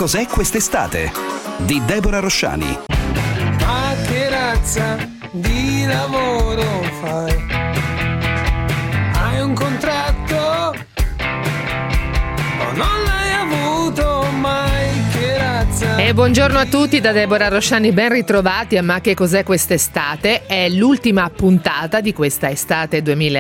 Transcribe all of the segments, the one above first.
cos'è quest'estate? Di Deborah Rosciani. Ma che razza di lavoro fai? Hai un contratto o non l'hai avuto mai? Che razza? E buongiorno a tutti da Deborah Rosciani, ben ritrovati a Ma che cos'è quest'estate? È l'ultima puntata di questa estate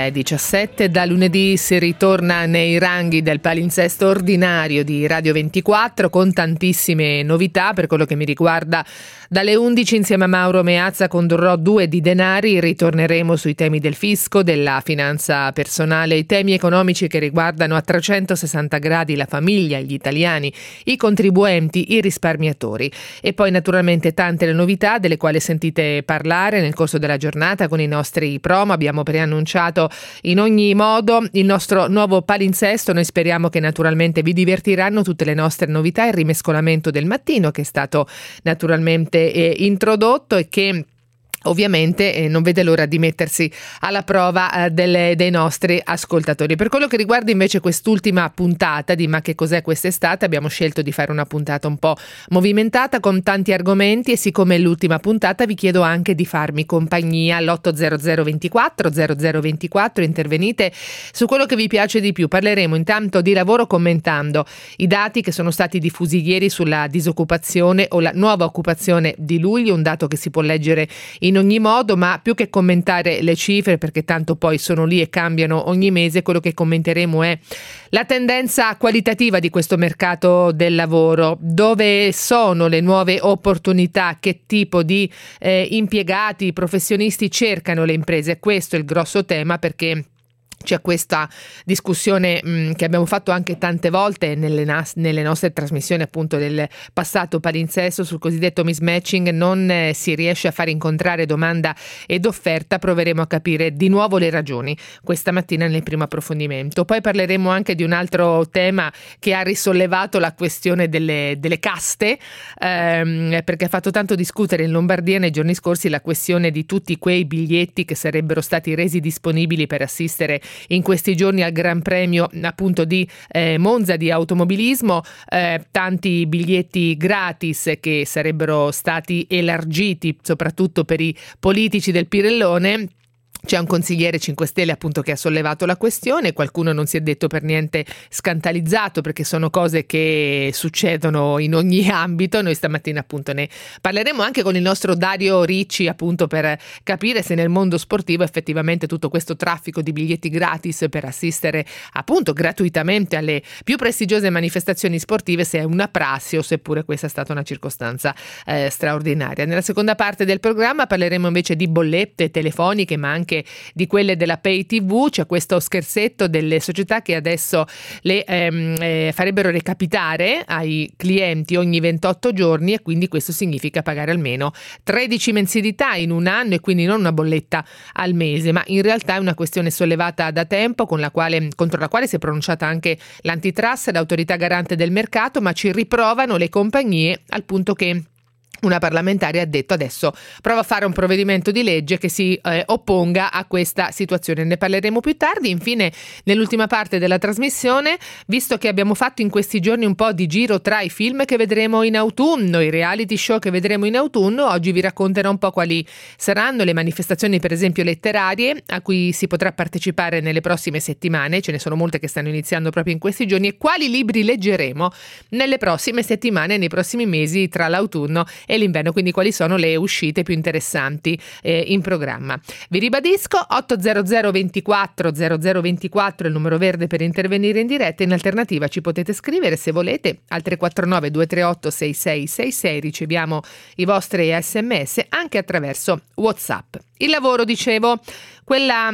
2017. Da lunedì si ritorna nei ranghi del palinsesto ordinario di Radio 24 con tantissime novità. Per quello che mi riguarda, dalle 11 insieme a Mauro Meazza condurrò 2 di denari. Ritorneremo sui temi del fisco, della finanza personale, i temi economici che riguardano a 360 gradi la famiglia, gli italiani, i contribuenti, i risparmiatori. E poi naturalmente tante le novità delle quali sentite parlare nel corso della giornata con i nostri promo. Abbiamo preannunciato in ogni modo il nostro nuovo palinsesto. Noi speriamo che naturalmente vi divertiranno tutte le nostre novità, il rimescolamento del mattino che è stato naturalmente introdotto e che ovviamente non vede l'ora di mettersi alla prova dei nostri ascoltatori. Per quello che riguarda invece quest'ultima puntata di Ma che cos'è quest'estate, abbiamo scelto di fare una puntata un po' movimentata con tanti argomenti e siccome è l'ultima puntata vi chiedo anche di farmi compagnia all'800 24 0024, intervenite su quello che vi piace di più. Parleremo intanto di lavoro commentando i dati che sono stati diffusi ieri sulla disoccupazione o la nuova occupazione di luglio, un dato che si può leggere in ogni modo, ma più che commentare le cifre, perché tanto poi sono lì e cambiano ogni mese, quello che commenteremo è la tendenza qualitativa di questo mercato del lavoro, dove sono le nuove opportunità, che tipo di impiegati, professionisti cercano le imprese. Questo è il grosso tema, perché c'è questa discussione che abbiamo fatto anche tante volte nelle nostre trasmissioni appunto del passato palinsesto sul cosiddetto mismatching. Non si riesce a far incontrare domanda ed offerta. Proveremo a capire di nuovo le ragioni questa mattina nel primo approfondimento. Poi parleremo anche di un altro tema che ha risollevato la questione delle caste, perché ha fatto tanto discutere in Lombardia nei giorni scorsi la questione di tutti quei biglietti che sarebbero stati resi disponibili per assistere in questi giorni al Gran Premio appunto di Monza di automobilismo, tanti biglietti gratis che sarebbero stati elargiti soprattutto per i politici del Pirellone. C'è un consigliere 5 Stelle appunto che ha sollevato la questione, qualcuno non si è detto per niente scandalizzato perché sono cose che succedono in ogni ambito. Noi stamattina appunto ne parleremo anche con il nostro Dario Ricci appunto per capire se nel mondo sportivo effettivamente tutto questo traffico di biglietti gratis per assistere appunto gratuitamente alle più prestigiose manifestazioni sportive se è una prassi o seppure questa è stata una circostanza straordinaria. Nella seconda parte del programma parleremo invece di bollette telefoniche ma anche di quelle della Pay TV. C'è questo scherzetto delle società che adesso le farebbero recapitare ai clienti ogni 28 giorni e quindi questo significa pagare almeno 13 mensilità in un anno e quindi non una bolletta al mese, ma in realtà è una questione sollevata da tempo contro la quale si è pronunciata anche l'antitrust, l'autorità garante del mercato, ma ci riprovano le compagnie al punto che una parlamentare ha detto adesso prova a fare un provvedimento di legge che si opponga a questa situazione. Ne parleremo più tardi. Infine, nell'ultima parte della trasmissione, visto che abbiamo fatto in questi giorni un po' di giro tra i film che vedremo in autunno, i reality show che vedremo in autunno, oggi vi racconterò un po' quali saranno le manifestazioni per esempio letterarie a cui si potrà partecipare nelle prossime settimane. Ce ne sono molte che stanno iniziando proprio in questi giorni, e quali libri leggeremo nelle prossime settimane, nei prossimi mesi tra l'autunno e l'inverno, quindi quali sono le uscite più interessanti in programma. Vi ribadisco 800 24 0024 il numero verde per intervenire in diretta. In alternativa ci potete scrivere se volete al 349 238 6666, riceviamo i vostri sms anche attraverso WhatsApp. Il lavoro, dicevo, quella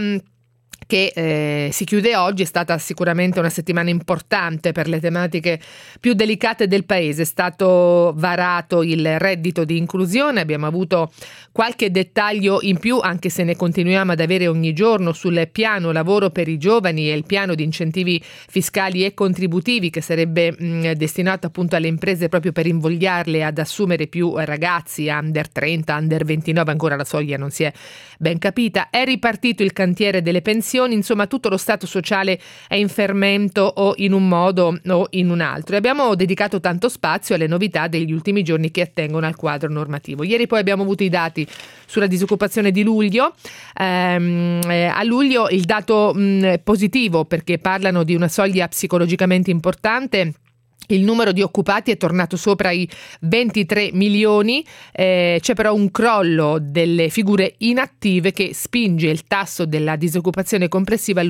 che si chiude oggi è stata sicuramente una settimana importante per le tematiche più delicate del paese. È stato varato il reddito di inclusione, abbiamo avuto qualche dettaglio in più, anche se ne continuiamo ad avere ogni giorno, sul piano lavoro per i giovani e il piano di incentivi fiscali e contributivi che sarebbe destinato appunto alle imprese proprio per invogliarle ad assumere più ragazzi under 30, under 29, ancora la soglia non si è ben capita. È ripartito il cantiere delle pensioni, pensioni, insomma tutto lo stato sociale è in fermento o in un modo o in un altro. E abbiamo dedicato tanto spazio alle novità degli ultimi giorni che attengono al quadro normativo. Ieri poi abbiamo avuto i dati sulla disoccupazione di luglio. A luglio il dato positivo, perché parlano di una soglia psicologicamente importante. Il numero di occupati è tornato sopra i 23 milioni, c'è però un crollo delle figure inattive che spinge il tasso della disoccupazione complessiva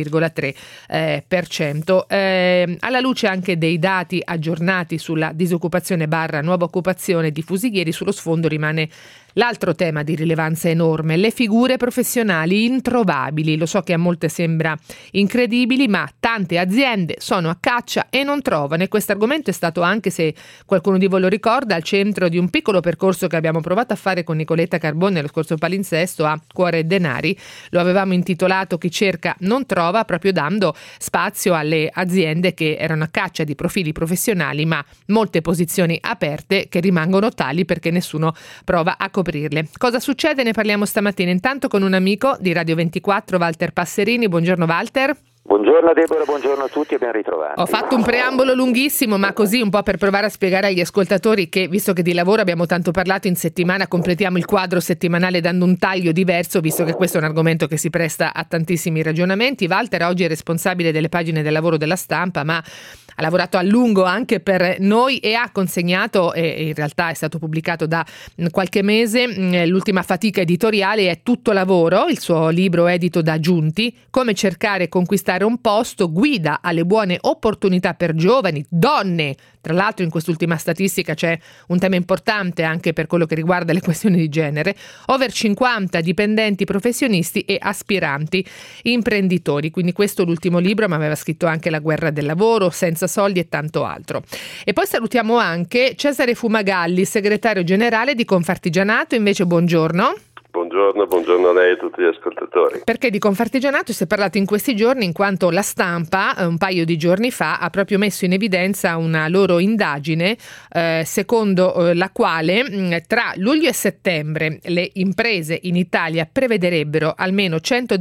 all'11,3%. Alla luce anche dei dati aggiornati sulla disoccupazione / nuova occupazione diffusi ieri, sullo sfondo rimane l'altro tema di rilevanza enorme: le figure professionali introvabili. Lo so che a molte sembra incredibile, ma tante aziende sono a caccia e non trovano. E questo argomento è stato, anche se qualcuno di voi lo ricorda, al centro di un piccolo percorso che abbiamo provato a fare con Nicoletta Carbone nello scorso palinsesto a Cuore e Denari. Lo avevamo intitolato Chi cerca non trova, proprio dando spazio alle aziende che erano a caccia di profili professionali, ma molte posizioni aperte che rimangono tali perché nessuno prova a coprirle. Cosa succede? Ne parliamo stamattina intanto con un amico di Radio 24, Walter Passerini. Buongiorno Walter. Buongiorno Deborah, buongiorno a tutti e ben ritrovati. Ho fatto un preambolo lunghissimo, ma così un po' per provare a spiegare agli ascoltatori che, visto che di lavoro abbiamo tanto parlato in settimana, completiamo il quadro settimanale dando un taglio diverso, visto che questo è un argomento che si presta a tantissimi ragionamenti. Walter oggi è responsabile delle pagine del lavoro della Stampa, ma ha lavorato a lungo anche per noi e ha consegnato, e in realtà è stato pubblicato da qualche mese, l'ultima fatica editoriale è Tutto lavoro, il suo libro edito da Giunti, come cercare e conquistare un posto, guida alle buone opportunità per giovani, donne. Tra l'altro in quest'ultima statistica c'è un tema importante anche per quello che riguarda le questioni di genere: over 50 dipendenti professionisti e aspiranti imprenditori. Quindi questo è l'ultimo libro, ma aveva scritto anche La guerra del lavoro, Senza soldi e tanto altro. E poi salutiamo anche Cesare Fumagalli, segretario generale di Confartigianato. Invece buongiorno. Buongiorno a lei e a tutti gli ascoltatori. Perché di Confartigianato si è parlato in questi giorni in quanto la Stampa un paio di giorni fa ha proprio messo in evidenza una loro indagine secondo la quale tra luglio e settembre le imprese in Italia prevederebbero almeno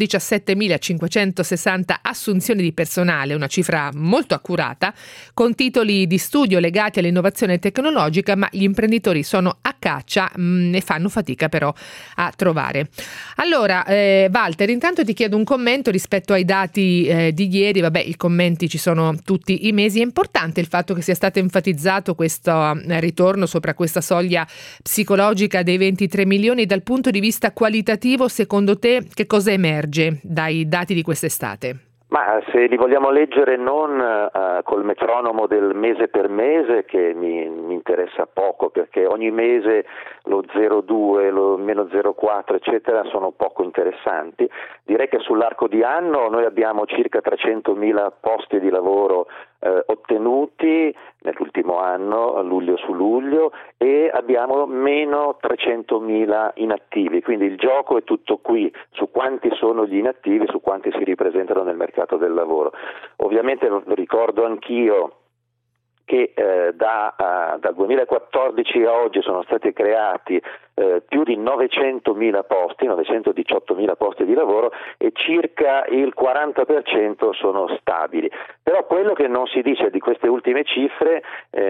117.560 assunzioni di personale, una cifra molto accurata, con titoli di studio legati all'innovazione tecnologica, ma gli imprenditori sono a caccia e fanno fatica però a trovare. Allora, Walter, intanto ti chiedo un commento rispetto ai dati di ieri. Vabbè, i commenti ci sono tutti i mesi. È importante il fatto che sia stato enfatizzato questo ritorno sopra questa soglia psicologica dei 23 milioni. Dal punto di vista qualitativo, secondo te, che cosa emerge dai dati di quest'estate? Ma se li vogliamo leggere non col metronomo del mese per mese, che mi interessa poco, perché ogni mese lo 0,2, lo meno 0,4 eccetera sono poco interessanti, direi che sull'arco di anno noi abbiamo circa 300.000 posti di lavoro ottenuti nell'ultimo anno, luglio su luglio, e abbiamo meno 300.000 inattivi, quindi il gioco è tutto qui, su quanti sono gli inattivi, su quanti si ripresentano nel mercato del lavoro. Ovviamente ricordo anch'io che dal 2014 a oggi sono stati creati più di 900.000 posti, 918.000 posti di lavoro, e circa il 40% sono stabili. Però quello che non si dice di queste ultime cifre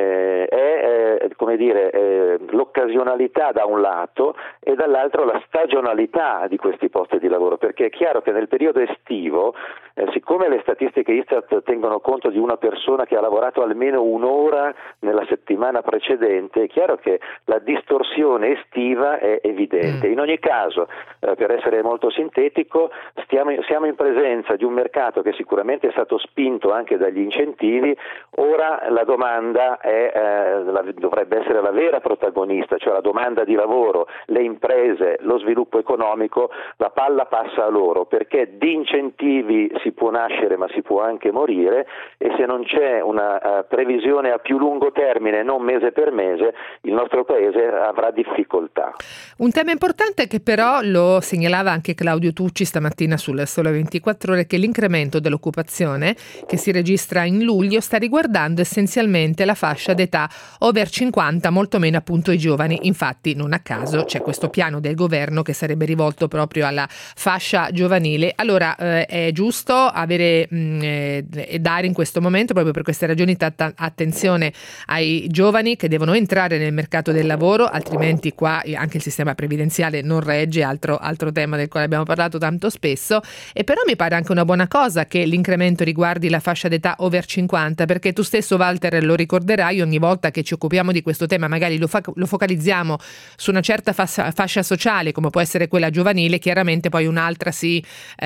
è l'occasionalità da un lato e dall'altro la stagionalità di questi posti di lavoro, perché è chiaro che nel periodo estivo, siccome le statistiche Istat tengono conto di una persona che ha lavorato almeno un'ora nella settimana precedente, è chiaro che la distorsione estiva è evidente. In ogni caso, per essere molto sintetico, siamo in presenza di un mercato che sicuramente è stato spinto anche dagli incentivi. Ora la domanda dovrebbe essere la vera protagonista, cioè la domanda di lavoro, le imprese, lo sviluppo economico. La palla passa a loro, perché di incentivi si può nascere ma si può anche morire, e se non c'è una previsione a più lungo termine, non mese per mese, il nostro paese avrà difficoltà. età. Un tema importante che però lo segnalava anche Claudio Tucci stamattina sul Sole 24 Ore, che l'incremento dell'occupazione che si registra in luglio sta riguardando essenzialmente la fascia d'età over 50, molto meno appunto i giovani. Infatti non a caso c'è questo piano del governo che sarebbe rivolto proprio alla fascia giovanile. Allora è giusto avere e dare in questo momento, proprio per queste ragioni, tanta attenzione ai giovani che devono entrare nel mercato del lavoro, altrimenti qua anche il sistema previdenziale non regge, altro tema del quale abbiamo parlato tanto spesso. E però mi pare anche una buona cosa che l'incremento riguardi la fascia d'età over 50, perché tu stesso, Walter, lo ricorderai, ogni volta che ci occupiamo di questo tema magari lo focalizziamo su una certa fascia sociale, come può essere quella giovanile, chiaramente poi un'altra si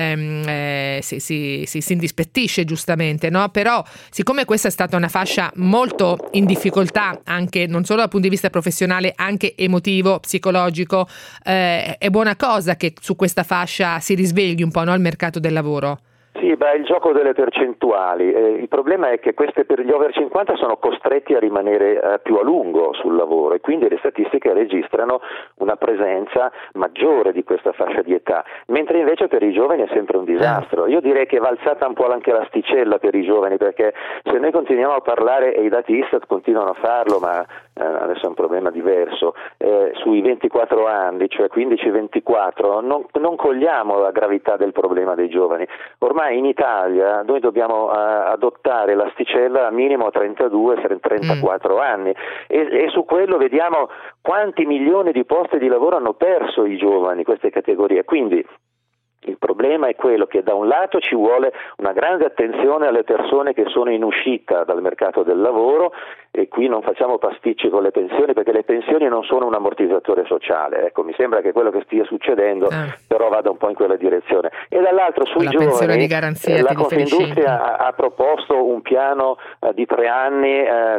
indispettisce, giustamente, no? Però siccome questa è stata una fascia molto in difficoltà, anche non solo dal punto di vista professionale, anche emotivo, psicologico, è buona cosa che su questa fascia si risvegli un po', no, il mercato del lavoro. Sì, il gioco delle percentuali. Il problema è che queste per gli over 50 sono costretti a rimanere più a lungo sul lavoro, e quindi le statistiche registrano una presenza maggiore di questa fascia di età, mentre invece per i giovani è sempre un disastro. Io direi che va alzata un po' anche l'asticella per i giovani, perché se noi continuiamo a parlare, e i dati Istat continuano a farlo, ma adesso è un problema diverso, sui 24 anni, cioè 15-24, non cogliamo la gravità del problema dei giovani. Ormai in Italia noi dobbiamo adottare l'asticella minimo a 32-34 anni, e su quello vediamo quanti milioni di posti di lavoro hanno perso i giovani, queste categorie. Quindi il problema è quello che da un lato ci vuole una grande attenzione alle persone che sono in uscita dal mercato del lavoro, e qui non facciamo pasticci con le pensioni, perché le pensioni non sono un ammortizzatore sociale. Ecco, mi sembra che quello che stia succedendo però vada un po' in quella direzione. E dall'altro sui giovani di garanzia, la Confindustria ha proposto un piano di 3 anni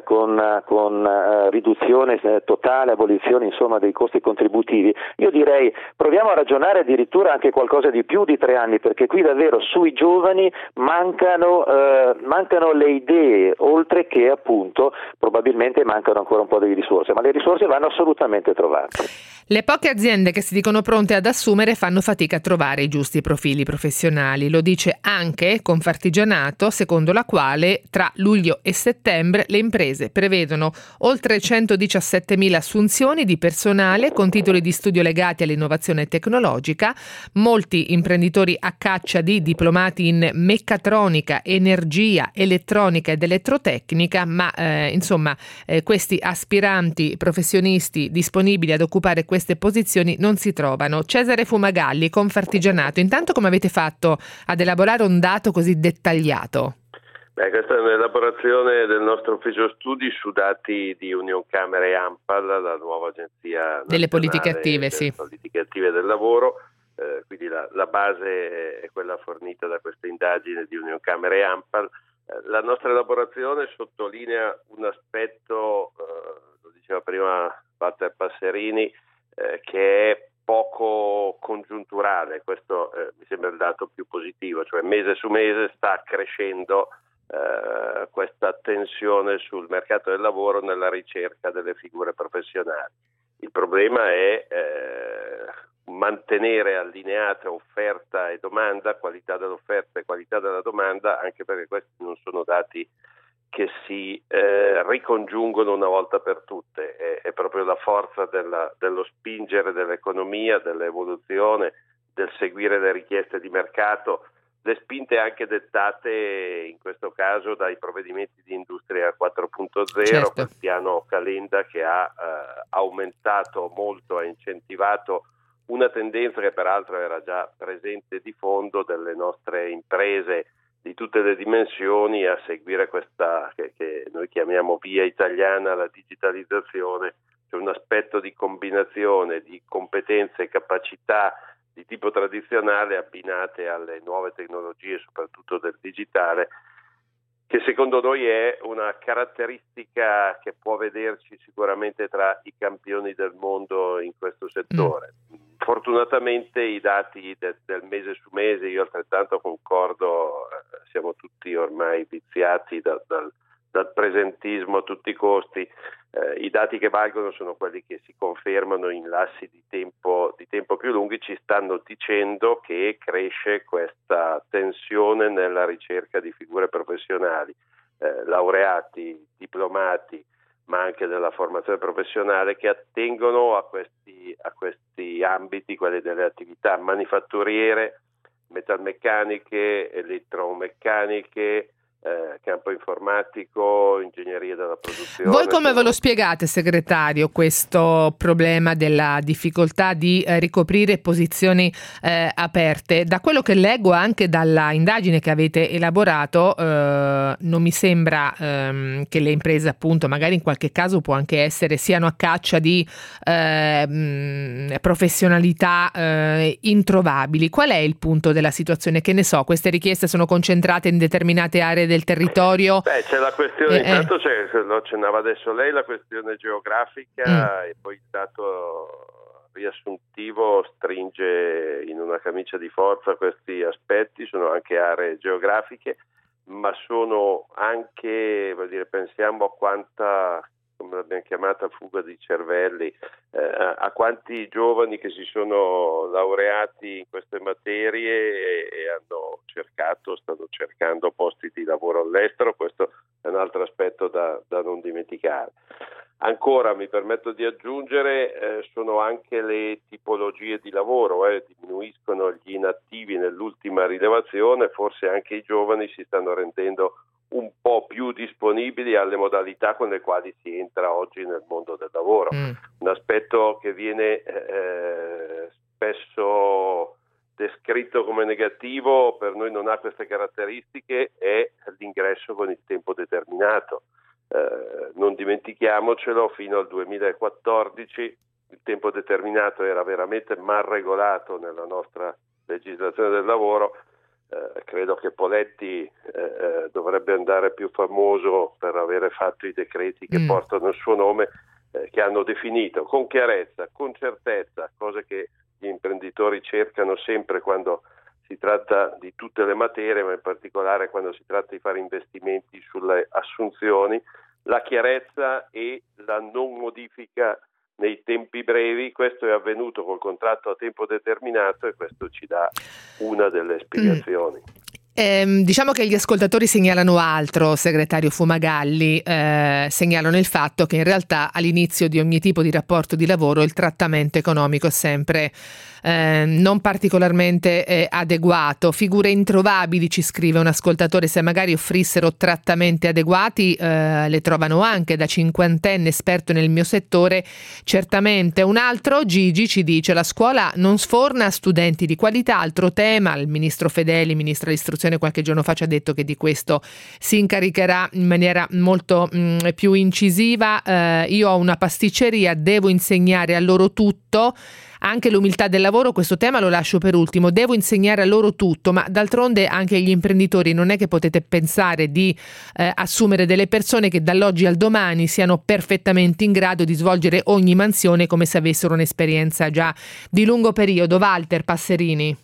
con riduzione totale, abolizione insomma dei costi contributivi. Io direi proviamo a ragionare addirittura anche qualcosa di più di 3 anni, perché qui davvero sui giovani mancano le idee, oltre che appunto probabilmente mancano ancora un po' di risorse, ma le risorse vanno assolutamente trovate. Le poche aziende che si dicono pronte ad assumere fanno fatica a trovare i giusti profili professionali. Lo dice anche Confartigianato, secondo la quale tra luglio e settembre le imprese prevedono oltre 117.000 assunzioni di personale con titoli di studio legati all'innovazione tecnologica, molti imprenditori a caccia di diplomati in meccatronica, energia, elettronica ed elettrotecnica, ma questi aspiranti professionisti disponibili ad occupare queste posizioni non si trovano. Cesare Fumagalli, Confartigianato, intanto come avete fatto ad elaborare un dato così dettagliato? Questa è un'elaborazione del nostro ufficio studi su dati di Unioncamere e ANPAL, la nuova agenzia delle politiche attive, politiche attive del lavoro. Quindi la base è quella fornita da questa indagine di Unioncamere e ANPAL. La nostra elaborazione sottolinea un aspetto, lo diceva prima Walter Passerini, che è poco congiunturale. Questo mi sembra il dato più positivo, cioè mese su mese sta crescendo questa tensione sul mercato del lavoro nella ricerca delle figure professionali. Il problema è mantenere allineata offerta e domanda, qualità dell'offerta e qualità della domanda, anche perché questi non sono dati che si ricongiungono una volta per tutte. È proprio la forza dello spingere dell'economia, dell'evoluzione, del seguire le richieste di mercato, le spinte anche dettate in questo caso dai provvedimenti di Industria 4.0, certo. Il piano Calenda che ha aumentato molto, ha incentivato una tendenza che peraltro era già presente di fondo delle nostre imprese di tutte le dimensioni a seguire questa che noi chiamiamo via italiana alla digitalizzazione, cioè un aspetto di combinazione di competenze e capacità di tipo tradizionale abbinate alle nuove tecnologie, soprattutto del digitale, che secondo noi è una caratteristica che può vederci sicuramente tra i campioni del mondo in questo settore. Fortunatamente i dati del mese su mese, io altrettanto concordo, siamo tutti ormai viziati dal presentismo a tutti i costi, I dati che valgono sono quelli che si confermano in lassi di tempo più lunghi, ci stanno dicendo che cresce questa tensione nella ricerca di figure professionali, laureati, diplomati, ma anche della formazione professionale, che attengono a questi ambiti, quelli delle attività manifatturiere, metalmeccaniche, elettromeccaniche, campo informatico, ingegneria della produzione. Voi come ve lo spiegate, segretario, questo problema della difficoltà di ricoprire posizioni aperte? Da quello che leggo anche dalla indagine che avete elaborato, non mi sembra che le imprese, appunto, magari in qualche caso può anche essere, siano a caccia di professionalità introvabili. Qual è il punto della situazione? Che ne so, queste richieste sono concentrate in determinate aree del territorio? C'è la questione, intanto lo accennava adesso lei, la questione geografica, e poi il dato riassuntivo stringe in una camicia di forza questi aspetti. Sono anche aree geografiche, ma sono anche, pensiamo a quanta, come l'abbiamo chiamata, fuga di cervelli, a quanti giovani che si sono laureati in queste materie e stanno cercando posti di lavoro all'estero. Questo è un altro aspetto da non dimenticare. Ancora mi permetto di aggiungere, sono anche le tipologie di lavoro, diminuiscono gli inattivi nell'ultima rilevazione, forse anche i giovani si stanno rendendo un po' più disponibili alle modalità con le quali si entra oggi nel mondo del lavoro. Un aspetto che viene spesso descritto come negativo, per noi non ha queste caratteristiche, è l'ingresso con il tempo determinato. Non dimentichiamocelo, fino al 2014 il tempo determinato era veramente mal regolato nella nostra legislazione del lavoro. Credo che Poletti dovrebbe andare più famoso per avere fatto i decreti che portano il suo nome, che hanno definito con chiarezza, con certezza, cose che gli imprenditori cercano sempre quando si tratta di tutte le materie, ma in particolare quando si tratta di fare investimenti sulle assunzioni, la chiarezza e la non modifica nei tempi brevi. Questo è avvenuto col contratto a tempo determinato e questo ci dà una delle spiegazioni. Diciamo che gli ascoltatori segnalano altro, segretario Fumagalli, segnalano il fatto che in realtà all'inizio di ogni tipo di rapporto di lavoro il trattamento economico è sempre non particolarmente adeguato. Figure introvabili, ci scrive un ascoltatore, se magari offrissero trattamenti adeguati le trovano anche da cinquantenne esperto nel mio settore, certamente. Un altro, Gigi, ci dice: la scuola non sforna studenti di qualità. Altro tema, il ministro Fedeli, ministro dell'istruzione, qualche giorno fa ci ha detto che di questo si incaricherà in maniera molto più incisiva. Io ho una pasticceria, devo insegnare a loro tutto, anche l'umiltà del lavoro. Questo tema lo lascio per ultimo. Devo insegnare a loro tutto, ma d'altronde anche gli imprenditori non è che potete pensare di assumere delle persone che dall'oggi al domani siano perfettamente in grado di svolgere ogni mansione come se avessero un'esperienza già di lungo periodo. Walter Passerini.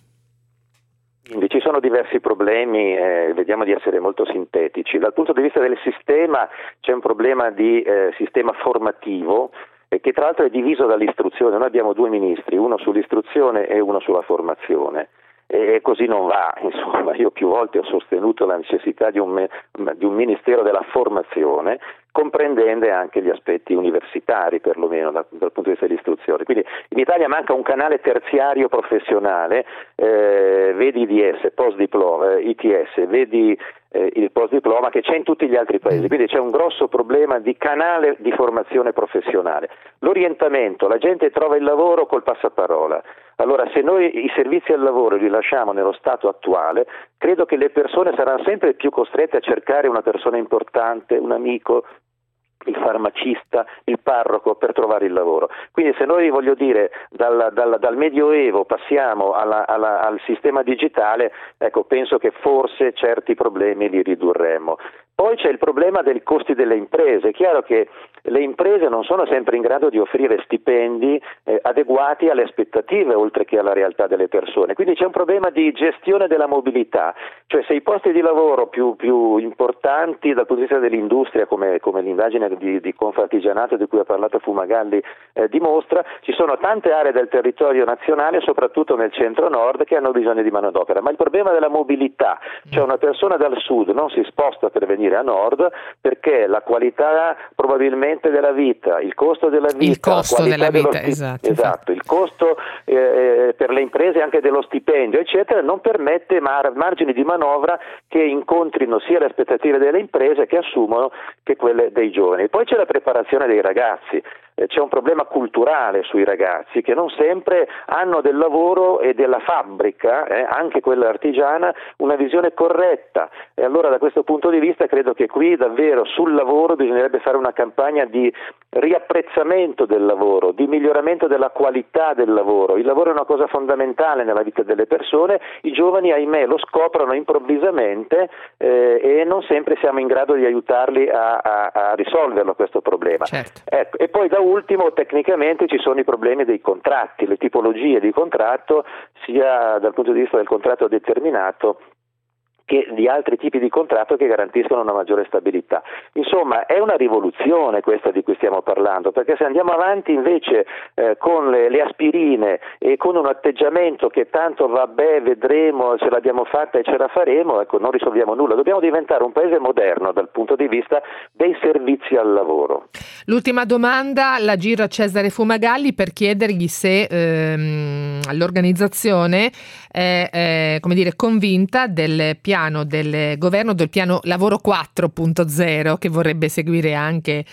Ci sono diversi problemi, vediamo di essere molto sintetici. Dal punto di vista del sistema c'è un problema di sistema formativo che tra l'altro è diviso dall'istruzione. Noi abbiamo due ministri, uno sull'istruzione e uno sulla formazione. E così non va, insomma. Io più volte ho sostenuto la necessità di un Ministero della formazione, comprendente anche gli aspetti universitari, perlomeno dal punto di vista dell'istruzione. Quindi in Italia manca un canale terziario professionale, vedi IDS, postdiploma, ITS, vedi il postdiploma, che c'è in tutti gli altri paesi. Quindi c'è un grosso problema di canale di formazione professionale. L'orientamento, la gente trova il lavoro col passaparola. Allora, se noi i servizi al lavoro li lasciamo nello stato attuale, credo che le persone saranno sempre più costrette a cercare una persona importante, un amico, il farmacista, il parroco per trovare il lavoro. Quindi se noi, voglio dire, dal Medioevo passiamo al sistema digitale, ecco, penso che forse certi problemi li ridurremmo. Poi c'è il problema dei costi delle imprese. È chiaro che le imprese non sono sempre in grado di offrire stipendi adeguati alle aspettative oltre che alla realtà delle persone, quindi c'è un problema di gestione della mobilità, cioè se i posti di lavoro più importanti dal punto di vista dell'industria, come l'indagine di Confartigianato di cui ha parlato Fumagalli dimostra, ci sono tante aree del territorio nazionale, soprattutto nel centro-nord, che hanno bisogno di manodopera, ma il problema della mobilità, cioè una persona dal sud non si sposta per venire a nord perché la qualità probabilmente della vita, il costo della vita, il costo della vita, esatto, il costo per le imprese anche dello stipendio, eccetera, non permette margini di manovra che incontrino sia le aspettative delle imprese che assumono che quelle dei giovani. Poi c'è la preparazione dei ragazzi. C'è un problema culturale sui ragazzi che non sempre hanno del lavoro e della fabbrica, anche quella artigiana, una visione corretta, e allora da questo punto di vista credo che qui davvero sul lavoro bisognerebbe fare una campagna di riapprezzamento del lavoro, di miglioramento della qualità del lavoro. Il lavoro è una cosa fondamentale nella vita delle persone, i giovani ahimè lo scoprono improvvisamente e non sempre siamo in grado di aiutarli a risolverlo questo problema. Certo. Ecco, e poi da ultimo tecnicamente ci sono i problemi dei contratti, le tipologie di contratto sia dal punto di vista del contratto determinato che di altri tipi di contratto che garantiscono una maggiore stabilità. Insomma, è una rivoluzione questa di cui stiamo parlando, perché se andiamo avanti invece con le aspirine e con un atteggiamento che tanto vabbè, vedremo, ce l'abbiamo fatta e ce la faremo, ecco, non risolviamo nulla. Dobbiamo diventare un paese moderno dal punto di vista dei servizi al lavoro. L'ultima domanda la giro a Cesare Fumagalli per chiedergli se l'organizzazione è convinta del piano del governo, del piano lavoro 4.0, che vorrebbe seguire anche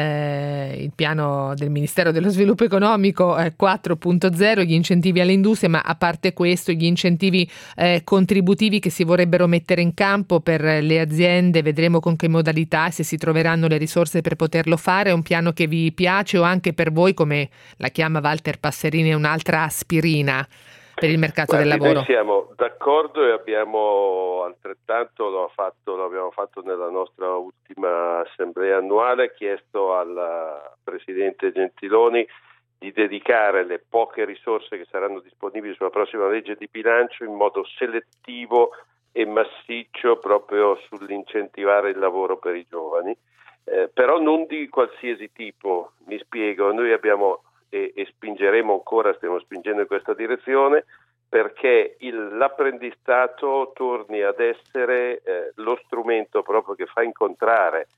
il piano del Ministero dello Sviluppo Economico 4.0, gli incentivi all'industria, ma a parte questo gli incentivi contributivi che si vorrebbero mettere in campo per le aziende, vedremo con che modalità e se si troveranno le risorse per poterlo fare. È un piano che vi piace o anche per voi, come la chiama Walter Passerini, è un'altra aspirina per il mercato del lavoro? Noi siamo d'accordo e abbiamo altrettanto, l'abbiamo fatto nella nostra ultima assemblea annuale, chiesto al Presidente Gentiloni di dedicare le poche risorse che saranno disponibili sulla prossima legge di bilancio in modo selettivo e massiccio proprio sull'incentivare il lavoro per i giovani, però non di qualsiasi tipo. Mi spiego, noi abbiamo e spingeremo ancora, stiamo spingendo in questa direzione perché l'apprendistato torni ad essere lo strumento proprio che fa incontrare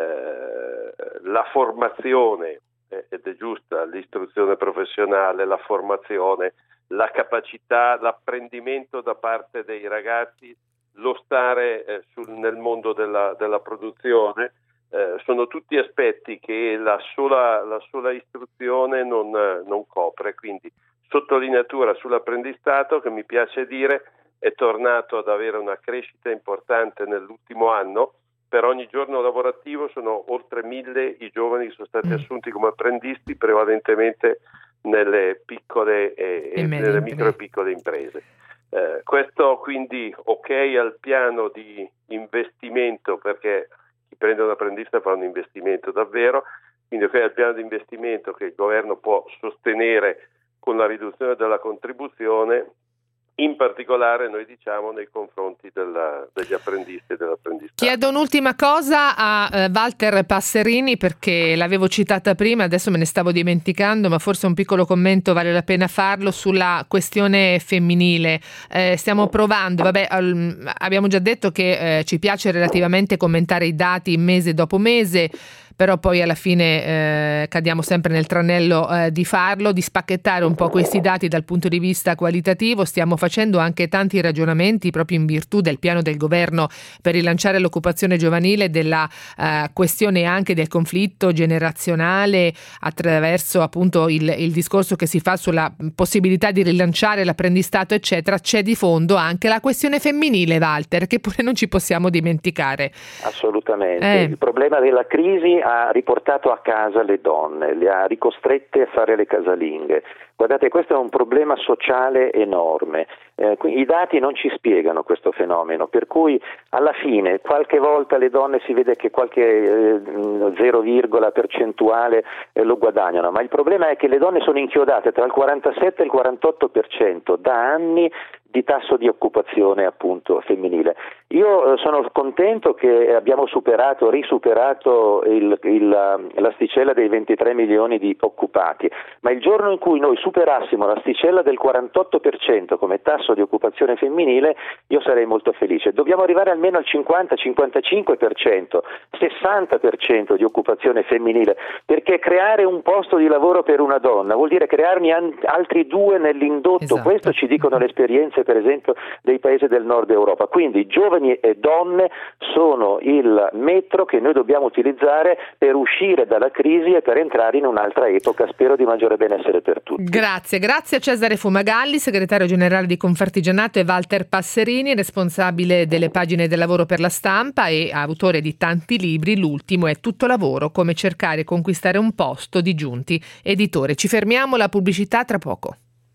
la formazione, ed è giusta, l'istruzione professionale, la formazione, la capacità, l'apprendimento da parte dei ragazzi, lo stare nel mondo della produzione. Sono tutti aspetti che la sola istruzione non copre, quindi sottolineatura sull'apprendistato che mi piace dire è tornato ad avere una crescita importante nell'ultimo anno. Per ogni giorno lavorativo sono oltre 1.000 i giovani che sono stati assunti come apprendisti, prevalentemente nelle piccole e nelle micro e piccole imprese. Questo quindi ok al piano di investimento, perché chi prende un apprendista fa un investimento davvero, quindi ok al piano di investimento che il governo può sostenere con la riduzione della contribuzione, in particolare noi diciamo nei confronti degli apprendisti e dell'apprendistato. Chiedo un'ultima cosa a Walter Passerini, perché l'avevo citata prima, adesso me ne stavo dimenticando, ma forse un piccolo commento vale la pena farlo sulla questione femminile. Stiamo provando, abbiamo già detto che ci piace relativamente commentare i dati mese dopo mese, però poi alla fine cadiamo sempre nel tranello di farlo, di spacchettare un po' questi dati dal punto di vista qualitativo. Stiamo facendo anche tanti ragionamenti proprio in virtù del piano del governo per rilanciare l'occupazione giovanile, della questione anche del conflitto generazionale attraverso appunto il discorso che si fa sulla possibilità di rilanciare l'apprendistato eccetera. C'è di fondo anche la questione femminile, Walter, che pure non ci possiamo dimenticare. Assolutamente. Il problema della crisi ha riportato a casa le donne, le ha ricostrette a fare le casalinghe. Guardate, questo è un problema sociale enorme. I dati non ci spiegano questo fenomeno, per cui alla fine qualche volta le donne si vede che qualche 0, percentuale lo guadagnano, ma il problema è che le donne sono inchiodate tra il 47 e il 48% da anni di tasso di occupazione appunto femminile. Io sono contento che abbiamo risuperato l'asticella dei 23 milioni di occupati, ma il giorno in cui noi superassimo l'asticella del 48% come tasso di occupazione femminile, io sarei molto felice. Dobbiamo arrivare almeno al 50-55%, 60% di occupazione femminile, perché creare un posto di lavoro per una donna vuol dire crearne altri 2 nell'indotto. Esatto. Questo ci dicono le esperienze per esempio dei paesi del nord Europa. Quindi giovani e donne sono il metro che noi dobbiamo utilizzare per uscire dalla crisi e per entrare in un'altra epoca, spero di maggiore benessere per tutti. Grazie a Cesare Fumagalli, segretario generale di Confartigianato, e Walter Passerini, responsabile delle pagine del lavoro per la Stampa e autore di tanti libri. L'ultimo è Tutto lavoro, come cercare e conquistare un posto, di Giunti editore. Ci fermiamo, la pubblicità tra poco.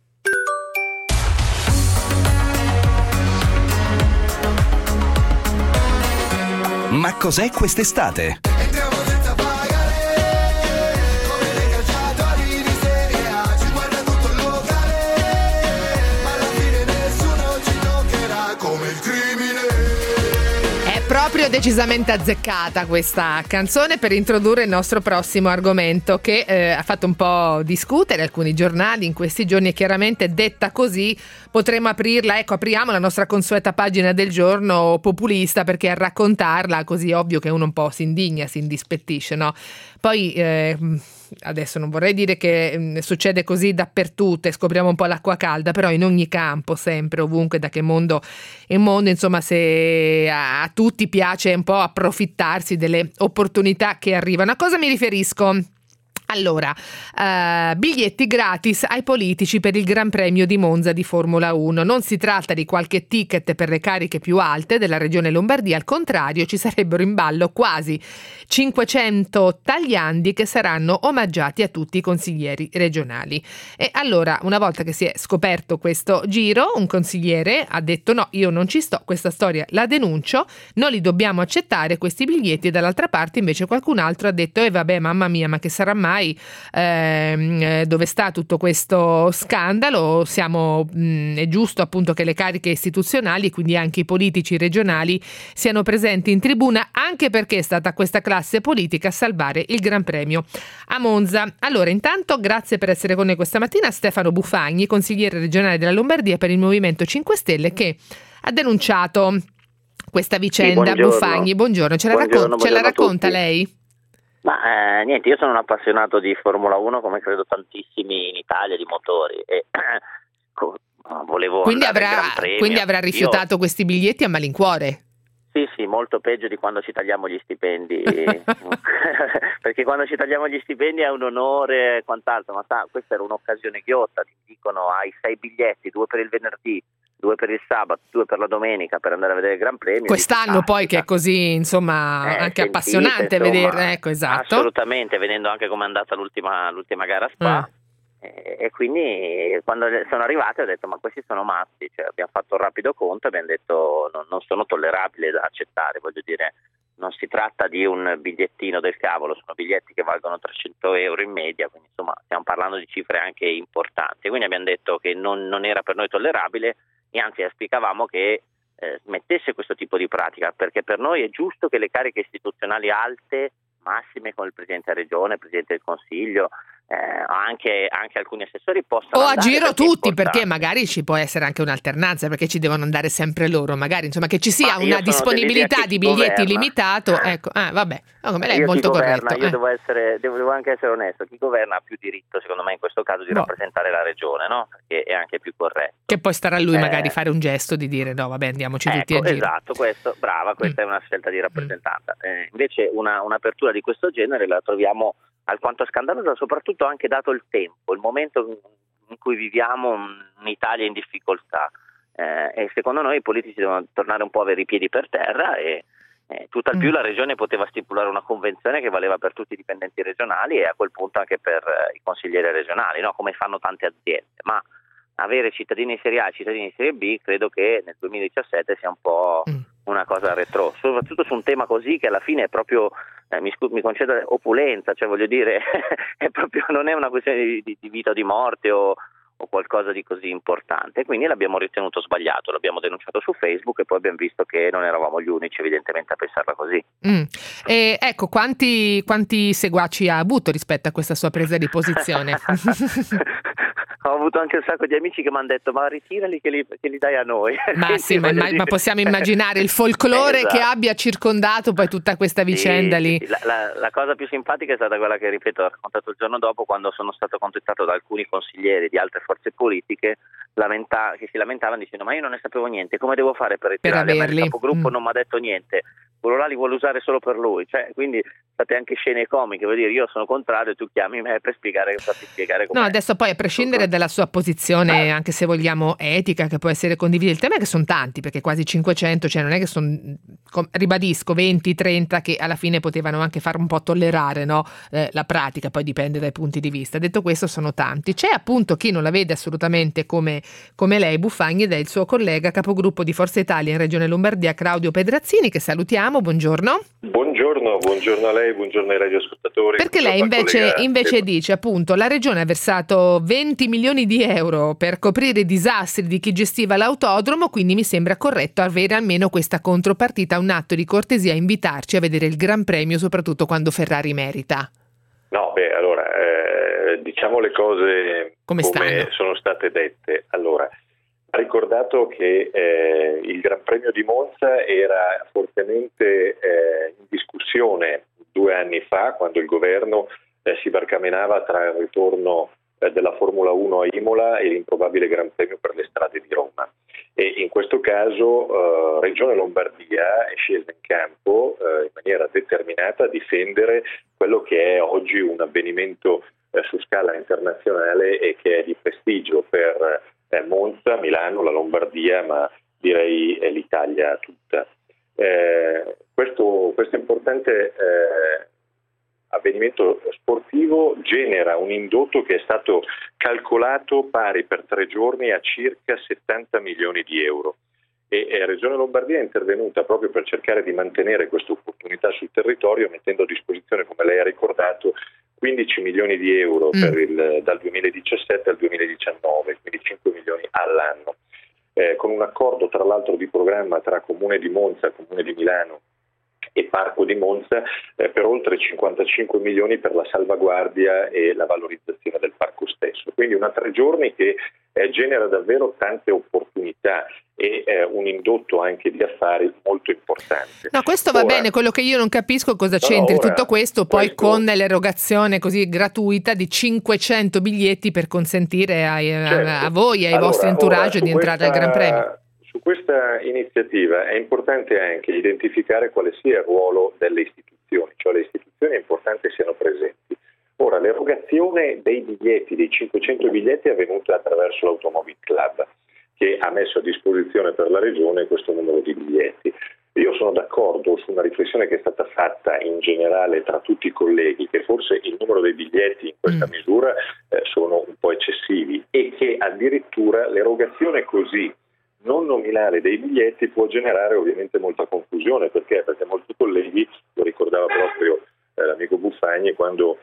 Ma cos'è quest'estate? Entriamo senza pagare, come dei calciatori di Serie A, ci guarda tutto il locale, ma alla fine nessuno ci toccherà come il crimine. È proprio decisamente azzeccata questa canzone per introdurre il nostro prossimo argomento, che ha fatto un po' discutere alcuni giornali in questi giorni, e chiaramente detta così potremmo aprirla, apriamo la nostra consueta pagina del giorno populista, perché a raccontarla così ovvio che uno un po' si indigna, si indispettisce, no? Poi adesso non vorrei dire che succede così dappertutto e scopriamo un po' l'acqua calda, però in ogni campo, sempre, ovunque, da che mondo è mondo, insomma, se a tutti piace un po' approfittarsi delle opportunità che arrivano. A cosa mi riferisco? Allora, biglietti gratis ai politici per il Gran Premio di Monza di Formula 1. Non si tratta di qualche ticket per le cariche più alte della regione Lombardia, al contrario ci sarebbero in ballo quasi 500 tagliandi che saranno omaggiati a tutti i consiglieri regionali. E allora, una volta che si è scoperto questo giro, un consigliere ha detto: no, io non ci sto, questa storia la denuncio, non li dobbiamo accettare questi biglietti. E dall'altra parte invece qualcun altro ha detto: vabbè, mamma mia, ma che sarà mai? Dove sta tutto questo scandalo? È giusto appunto che le cariche istituzionali, quindi anche i politici regionali, siano presenti in tribuna, anche perché è stata questa classe politica a salvare il Gran Premio a Monza. Allora, intanto grazie per essere con noi questa mattina Stefano Buffagni, consigliere regionale della Lombardia per il Movimento 5 Stelle, che ha denunciato questa vicenda. Sì, buongiorno. Buffagni, buongiorno, ce la racconta lei? Ma niente, io sono un appassionato di Formula 1, come credo tantissimi in Italia, di motori, e volevo quindi andare al Gran Premio. Quindi avrà rifiutato questi biglietti a malincuore? Sì, molto peggio di quando ci tagliamo gli stipendi, perché quando ci tagliamo gli stipendi è un onore e quant'altro, ma questa era un'occasione ghiotta, ti dicono hai 6 biglietti, 2 per il venerdì, 2 per il sabato, 2 per la domenica per andare a vedere il Gran Premio. Quest'anno poi che è così, insomma, anche appassionante vedere, ecco, esatto. Assolutamente, vedendo anche come è andata l'ultima gara a Spa. E quindi quando sono arrivate ho detto: ma questi sono matti, cioè, abbiamo fatto un rapido conto e abbiamo detto non sono tollerabili da accettare, voglio dire, non si tratta di un bigliettino del cavolo, sono biglietti che valgono 300 euro in media, quindi insomma stiamo parlando di cifre anche importanti, quindi abbiamo detto che non era per noi tollerabile, e anzi auspicavamo che smettesse questo tipo di pratica, perché per noi è giusto che le cariche istituzionali alte, massime, come il Presidente della Regione, il Presidente del Consiglio, anche alcuni assessori possano o a andare, giro tutti, importante. Perché magari ci può essere anche un'alternanza, perché ci devono andare sempre loro, magari, insomma, che ci sia una disponibilità di biglietti limitato, ecco. Vabbè, come lei è molto corretto. Io devo anche essere onesto, chi governa ha più diritto, secondo me, in questo caso di rappresentare la regione, no? Perché è anche più corretto. Che poi starà a lui magari fare un gesto di dire: no, vabbè, andiamoci tutti a giro. Esatto, questa è una scelta di rappresentanza. Invece un'apertura di questo genere la troviamo alquanto scandalosa, soprattutto anche dato il tempo, il momento in cui viviamo un'Italia in difficoltà, e secondo noi i politici devono tornare un po' a avere i piedi per terra e Tutt'al più la regione poteva stipulare una convenzione che valeva per tutti i dipendenti regionali e a quel punto anche per i consiglieri regionali, no? Come fanno tante aziende, ma avere cittadini di serie A e cittadini di serie B credo che nel 2017 sia un po' una cosa retro, soprattutto su un tema così che alla fine è proprio, mi conceda, opulenza, cioè voglio dire è proprio, non è una questione di vita o di morte o qualcosa di così importante, quindi l'abbiamo ritenuto sbagliato, l'abbiamo denunciato su Facebook e poi abbiamo visto che non eravamo gli unici evidentemente a pensarla così. E ecco, quanti seguaci ha avuto rispetto a questa sua presa di posizione? Ho avuto anche un sacco di amici che mi hanno detto ma ritirali che li dai a noi. Ma sì, ma possiamo immaginare il folklore esatto, che abbia circondato poi tutta questa vicenda lì. La cosa più simpatica è stata quella che, ripeto, ho raccontato il giorno dopo, quando sono stato contattato da alcuni consiglieri di altre forze politiche che si lamentavano dicendo ma io non ne sapevo niente, come devo fare per ritirarli? averli? Il capogruppo non mi ha detto niente, quello là li vuole usare solo per lui, cioè, quindi state anche scene comiche, vuol dire io sono contrario e tu chiami me per farti spiegare come. No, adesso poi a prescindere dalla sua posizione, anche se vogliamo etica, che può essere condivisa, il tema è che sono tanti, perché quasi 500, cioè non è che sono, ribadisco, 20-30 che alla fine potevano anche far un po' tollerare, no? La pratica, poi dipende dai punti di vista. Detto questo, sono tanti. C'è appunto chi non la vede assolutamente come lei, Buffagni, ed è il suo collega capogruppo di Forza Italia in Regione Lombardia, Claudio Pedrazzini, che salutiamo. Buongiorno. Buongiorno a lei, buongiorno ai radioascoltatori. Perché lei invece dice appunto la regione ha versato 20 milioni di euro per coprire i disastri di chi gestiva l'autodromo, quindi mi sembra corretto avere almeno questa contropartita, un atto di cortesia, invitarci a vedere il Gran Premio, soprattutto quando Ferrari merita. No, allora diciamo le cose come sono state dette. Allora, ha ricordato che il Gran Premio di Monza era fortemente in discussione 2 anni fa, quando il governo si barcamenava tra il ritorno della Formula 1 a Imola e l'improbabile Gran Premio per le strade di Roma. E in questo caso Regione Lombardia è scesa in campo in maniera determinata a difendere quello che è oggi un avvenimento su scala internazionale e che è di prestigio per Monza, Milano, la Lombardia, ma direi l'Italia tutta. Questo importante avvenimento sportivo genera un indotto che è stato calcolato pari per 3 giorni a circa 70 milioni di euro. E Regione Lombardia è intervenuta proprio per cercare di mantenere questa opportunità sul territorio, mettendo a disposizione, come lei ha ricordato, 15 milioni di euro dal 2017 al 2019, quindi 5 milioni all'anno, con un accordo tra l'altro di programma tra Comune di Monza, Comune di Milano e Parco di Monza per oltre 55 milioni per la salvaguardia e la valorizzazione del parco stesso. Quindi una 3 giorni che genera davvero tante opportunità e un indotto anche di affari molto importante. No, questo va bene, quello che io non capisco è cosa c'entri tutto questo poi con l'erogazione così gratuita di 500 biglietti per consentire a voi e ai vostri entourage di entrare al Gran Premio. Su questa iniziativa è importante anche identificare quale sia il ruolo delle istituzioni, cioè le istituzioni è importante siano presenti. Ora, l'erogazione dei biglietti, dei 500 biglietti, è avvenuta attraverso l'Automobile Club, che ha messo a disposizione per la Regione questo numero di biglietti. Io sono d'accordo su una riflessione che è stata fatta in generale tra tutti i colleghi, che forse il numero dei biglietti in questa misura sono un po' eccessivi e che addirittura l'erogazione così non nominale dei biglietti può generare ovviamente molta confusione. Perché molti colleghi, lo ricordava proprio l'amico Buffagni, quando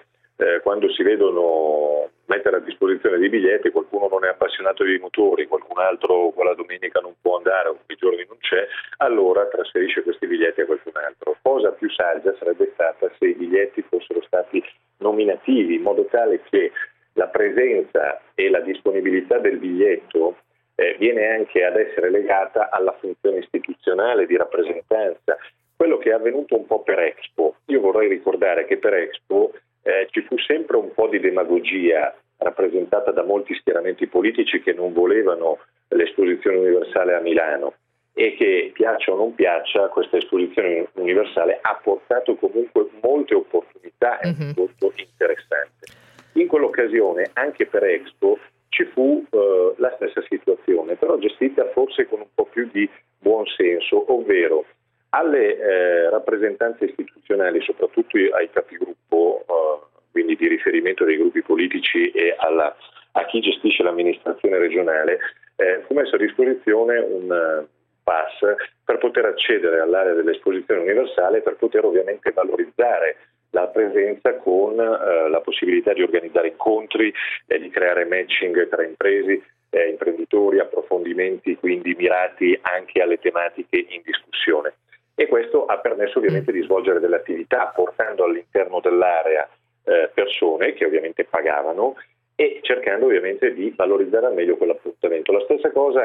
si vedono mettere a disposizione dei biglietti, qualcuno non è appassionato di motori, qualcun altro quella domenica non può andare o quei giorni non c'è, allora trasferisce questi biglietti a qualcun altro. Cosa più saggia sarebbe stata se i biglietti fossero stati nominativi, in modo tale che la presenza e la disponibilità del biglietto viene anche ad essere legata alla funzione istituzionale di rappresentanza, quello che è avvenuto un po' per Expo. Io vorrei ricordare che per Expo ci fu sempre un po' di demagogia rappresentata da molti schieramenti politici che non volevano l'esposizione universale a Milano e che, piaccia o non piaccia, questa esposizione universale ha portato comunque molte opportunità e un prodotto interessante. In quell'occasione, anche per Expo, ci fu la stessa situazione, però gestita forse con un po' più di buon senso, ovvero Alle rappresentanze istituzionali, soprattutto ai capigruppo, quindi di riferimento dei gruppi politici e a chi gestisce l'amministrazione regionale, fu messo a disposizione un pass per poter accedere all'area dell'esposizione universale, per poter ovviamente valorizzare la presenza con la possibilità di organizzare incontri, di creare matching tra imprese, imprenditori, approfondimenti quindi mirati anche alle tematiche in discussione. E questo ha permesso ovviamente di svolgere delle attività portando all'interno dell'area persone che ovviamente pagavano e cercando ovviamente di valorizzare al meglio quell'appuntamento. La stessa cosa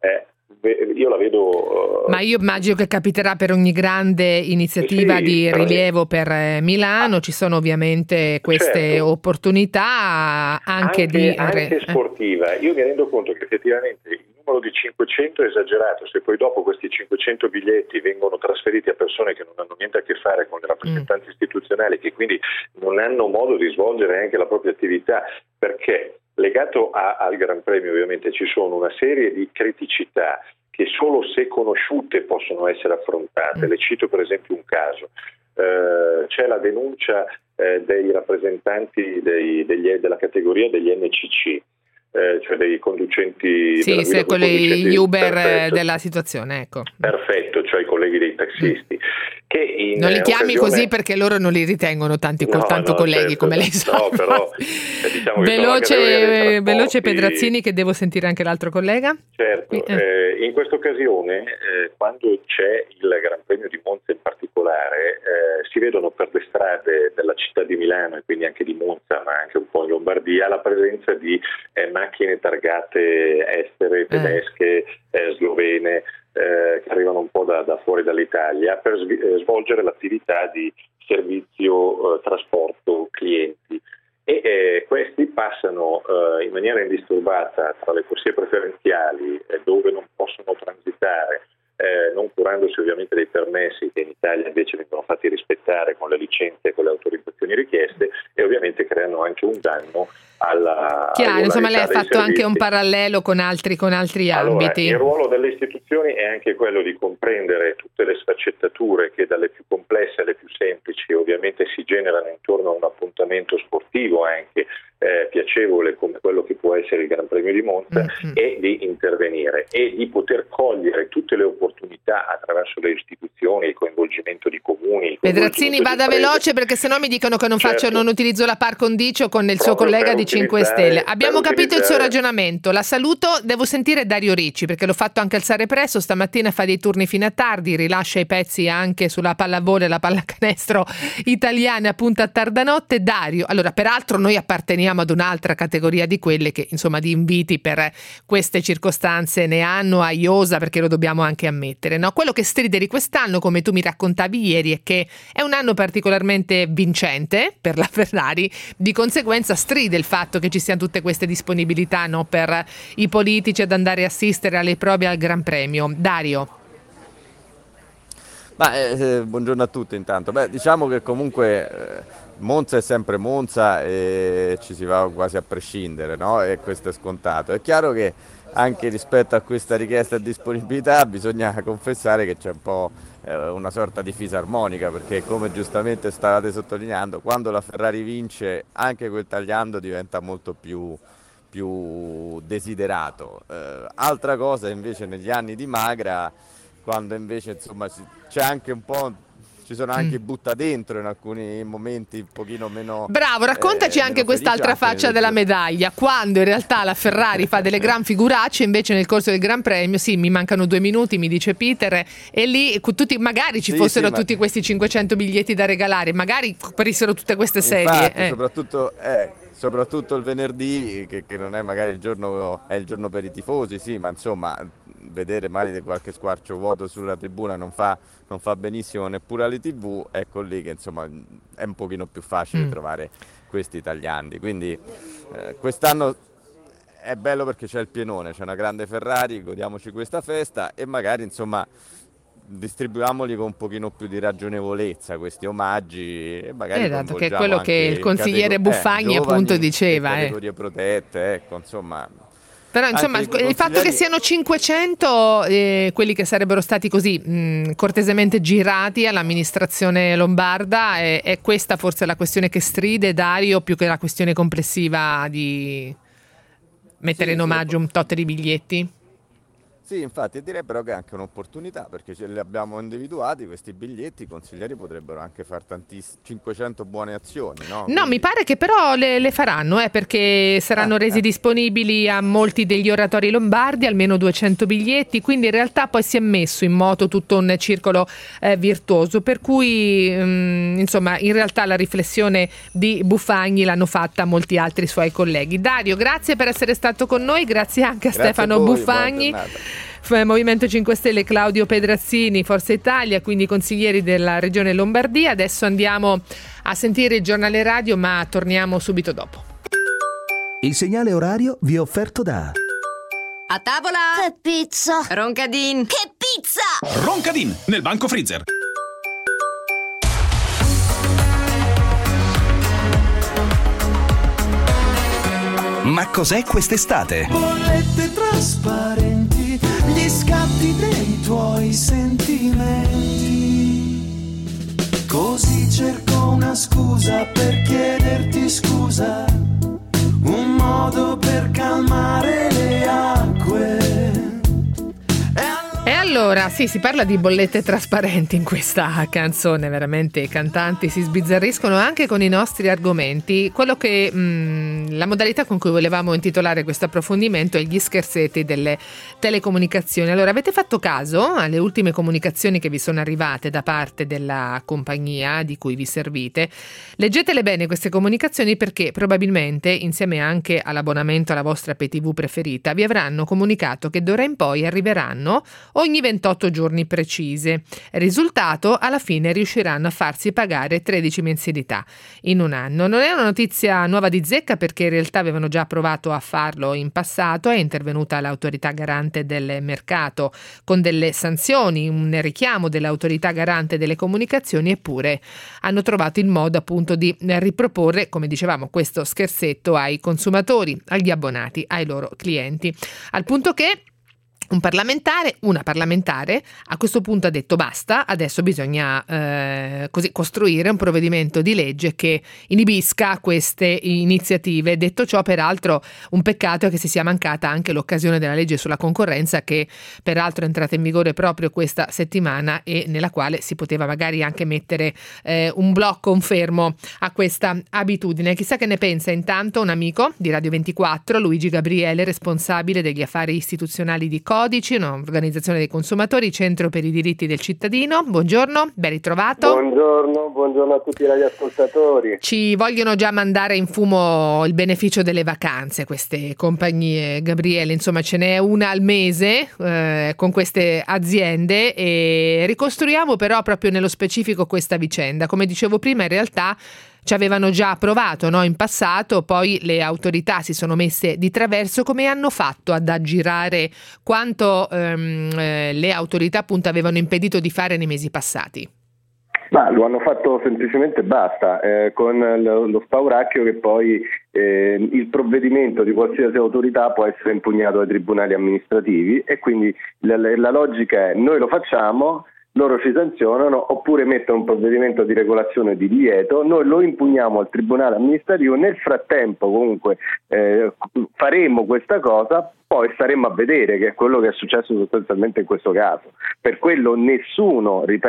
io la vedo... Ma io immagino che capiterà per ogni grande iniziativa di rilievo per Milano, ci sono ovviamente queste opportunità anche sportiva. Io mi rendo conto che effettivamente il numero di 500 è esagerato, se poi dopo questi 500 biglietti vengono trasferiti a persone che non hanno niente a che fare con le rappresentanze istituzionali, che quindi non hanno modo di svolgere anche la propria attività, perché legato al Gran Premio ovviamente ci sono una serie di criticità che solo se conosciute possono essere affrontate. Le cito per esempio un caso. C'è la denuncia dei rappresentanti della categoria degli NCC, cioè dei conducenti quelli Uber della situazione, ecco. Perfetto, cioè i colleghi dei taxisti. Che non li chiami così perché loro non li ritengono tanto colleghi, certo, come lei sa. No, però diciamo veloce Pedrazzini, che devo sentire anche l'altro collega. Certo, in questa occasione, quando c'è il Gran Premio di Monza in particolare, si vedono per le strade della città di Milano e quindi anche di Monza, ma anche un po' in Lombardia, la presenza di macchine targate estere, tedesche, slovene, che arrivano un po' da fuori dall'Italia per svolgere l'attività di servizio trasporto clienti e questi passano in maniera indisturbata tra le corsie preferenziali dove non possono transitare, non curandosi ovviamente dei permessi che in Italia invece vengono fatti rispettare con le licenze e con le autorizzazioni richieste, e ovviamente creano anche un danno alla chiaro, insomma lei ha fatto anche un parallelo con altri ambiti. Il ruolo delle istituzioni è anche quello di comprendere tutte le sfaccettature che dalle più complesse alle più semplici ovviamente si generano intorno a un appuntamento sportivo anche piacevole come quello che può essere il Gran Premio di Monza, e di intervenire e di poter cogliere tutte le opportunità attraverso le istituzioni, il coinvolgimento di comuni. Pedrazzini, vada veloce perché sennò mi dicono che non utilizzo la par condicio con il suo collega di 5 Stelle. Abbiamo capito il suo ragionamento, la saluto. Devo sentire Dario Ricci perché l'ho fatto anche alzare presto, stamattina fa dei turni fino a tardi, rilascia i pezzi anche sulla pallavolo e la pallacanestro italiana appunto a tarda notte. Dario, allora peraltro noi apparteniamo ad un'altra categoria di quelle che insomma di inviti per queste circostanze ne hanno a iosa, perché lo dobbiamo anche ammettere, no? Quello che stride di quest'anno, come tu mi raccontavi ieri, è che è un anno particolarmente vincente per la Ferrari, di conseguenza stride il fatto che ci siano tutte queste disponibilità, no, per i politici ad andare a assistere alle prove al Gran Premio. Dario. Buongiorno a tutti intanto. Diciamo che comunque Monza è sempre Monza e ci si va quasi a prescindere, no? E questo è scontato. È chiaro che anche rispetto a questa richiesta di disponibilità bisogna confessare che c'è un po' una sorta di fisarmonica, perché come giustamente stavate sottolineando, quando la Ferrari vince anche quel tagliando diventa molto più desiderato. Altra cosa invece negli anni di magra, quando invece insomma c'è anche un po', ci sono anche butta dentro in alcuni momenti un pochino meno. Bravo, raccontaci anche quest'altra faccia della medaglia, quando in realtà la Ferrari fa delle gran figuracce, invece nel corso del Gran Premio mi mancano 2 minuti, mi dice Peter, e lì tutti magari ci fossero tutti questi 500 biglietti da regalare, magari coprissero tutte queste serie. Infatti, soprattutto il venerdì, che non è magari il giorno per i tifosi, sì, ma insomma vedere magari qualche squarcio vuoto sulla tribuna non fa benissimo neppure alle TV, ecco lì che insomma è un pochino più facile trovare questi tagliandi. Quindi quest'anno è bello perché c'è il pienone, c'è una grande Ferrari, godiamoci questa festa e magari insomma distribuiamoli con un pochino più di ragionevolezza questi omaggi e magari dato che è quello che il consigliere Buffagni appunto diceva, categorie protette, ecco, insomma Però insomma il fatto che siano 500 quelli che sarebbero stati così cortesemente girati all'amministrazione lombarda, è questa forse la questione che stride, Dario, più che la questione complessiva di mettere in omaggio un tot di biglietti? Sì, infatti, direi però che è anche un'opportunità, perché ce li abbiamo individuati questi biglietti, i consiglieri potrebbero anche fare 500 buone azioni, no? No, Quindi... mi pare che però le faranno, perché saranno resi disponibili a molti degli oratori lombardi, almeno 200 biglietti, quindi in realtà poi si è messo in moto tutto un circolo virtuoso, per cui insomma in realtà la riflessione di Buffagni l'hanno fatta molti altri suoi colleghi. Dario, grazie per essere stato con noi, grazie anche a Stefano Buffagni. Movimento 5 Stelle, Claudio Pedrazzini, Forza Italia, quindi consiglieri della Regione Lombardia. Adesso andiamo a sentire il giornale radio, ma torniamo subito dopo. Il segnale orario vi è offerto da A tavola! Che pizza! Roncadin! Che pizza! Roncadin, nel banco freezer. Ma cos'è quest'estate? Bollette trasparenti, gli scatti dei tuoi sentimenti. Così cerco una scusa per chiederti scusa, un modo per calmare le acque. E allora, sì, si parla di bollette trasparenti in questa canzone, veramente i cantanti si sbizzarriscono anche con i nostri argomenti. Quello che la modalità con cui volevamo intitolare questo approfondimento è gli scherzetti delle telecomunicazioni. Allora, avete fatto caso alle ultime comunicazioni che vi sono arrivate da parte della compagnia di cui vi servite? Leggetele bene queste comunicazioni, perché probabilmente, insieme anche all'abbonamento alla vostra Pay TV preferita, vi avranno comunicato che d'ora in poi arriveranno ogni 28 giorni precise. Risultato, alla fine riusciranno a farsi pagare 13 mensilità in un anno. Non è una notizia nuova di zecca, perché in realtà avevano già provato a farlo in passato. È intervenuta l'autorità garante del mercato con delle sanzioni, un richiamo dell'autorità garante delle comunicazioni, eppure hanno trovato il modo appunto di riproporre, come dicevamo, questo scherzetto ai consumatori, agli abbonati, ai loro clienti, al punto che una parlamentare a questo punto ha detto basta, adesso bisogna così costruire un provvedimento di legge che inibisca queste iniziative. Detto ciò, peraltro, un peccato è che si sia mancata anche l'occasione della legge sulla concorrenza, che peraltro è entrata in vigore proprio questa settimana e nella quale si poteva magari anche mettere un blocco, un fermo a questa abitudine. Chissà che ne pensa intanto un amico di Radio 24, Luigi Gabriele, responsabile degli affari istituzionali di Codici, un'organizzazione dei consumatori, Centro per i diritti del cittadino. Buongiorno, ben ritrovato. Buongiorno a tutti i radioascoltatori. Ci vogliono già mandare in fumo il beneficio delle vacanze queste compagnie, Gabriele, insomma ce n'è una al mese con queste aziende, e ricostruiamo però proprio nello specifico questa vicenda. Come dicevo prima, in realtà ci avevano già provato, no, in passato, poi le autorità si sono messe di traverso. Come hanno fatto ad aggirare quanto le autorità appunto avevano impedito di fare nei mesi passati? Ma lo hanno fatto semplicemente basta, con lo spauracchio che poi il provvedimento di qualsiasi autorità può essere impugnato ai tribunali amministrativi, e quindi la logica è: noi lo facciamo, loro ci sanzionano, oppure mettono un provvedimento di regolazione di divieto, noi lo impugniamo al tribunale amministrativo, nel frattempo comunque faremo questa cosa, poi staremo a vedere, che è quello che è successo sostanzialmente in questo caso. Per quello nessun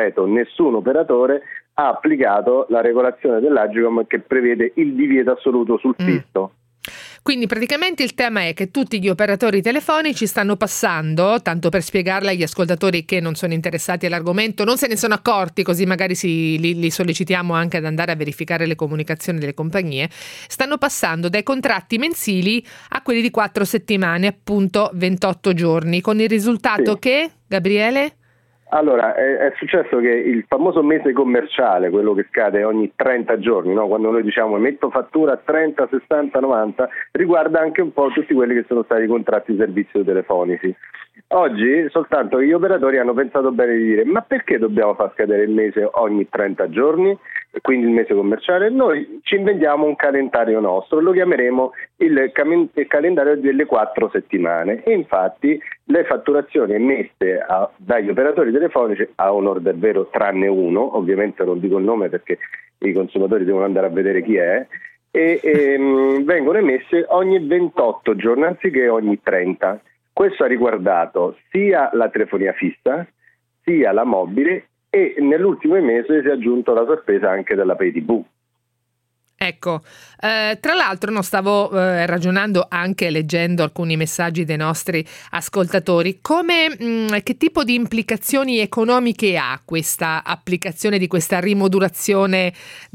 operatore ha applicato la regolazione dell'Agcom, che prevede il divieto assoluto sul fisso. Quindi praticamente il tema è che tutti gli operatori telefonici stanno passando, tanto per spiegarla agli ascoltatori che non sono interessati all'argomento, non se ne sono accorti, così magari li sollecitiamo anche ad andare a verificare le comunicazioni delle compagnie, stanno passando dai contratti mensili a quelli di 4 settimane, appunto 28 giorni, con il risultato che, Gabriele? Allora, è successo che il famoso mese commerciale, quello che scade ogni 30 giorni, no? Quando noi diciamo emetto fattura 30, 60, 90, riguarda anche un po' tutti quelli che sono stati i contratti di servizio telefonici. Oggi soltanto gli operatori hanno pensato bene di dire: ma perché dobbiamo far scadere il mese ogni 30 giorni? quindi il mese commerciale, noi ci inventiamo un calendario nostro, lo chiameremo il calendario delle 4 settimane, e infatti le fatturazioni emesse dagli operatori telefonici, a onor del vero tranne uno, ovviamente non dico il nome perché i consumatori devono andare a vedere chi è, vengono emesse ogni 28 giorni anziché ogni 30. Questo ha riguardato sia la telefonia fissa sia la mobile, e nell'ultimo mese si è aggiunto la sorpresa anche della Pay TV. Ecco, tra l'altro stavo ragionando, anche leggendo alcuni messaggi dei nostri ascoltatori, che tipo di implicazioni economiche ha questa applicazione di questa rimodulazione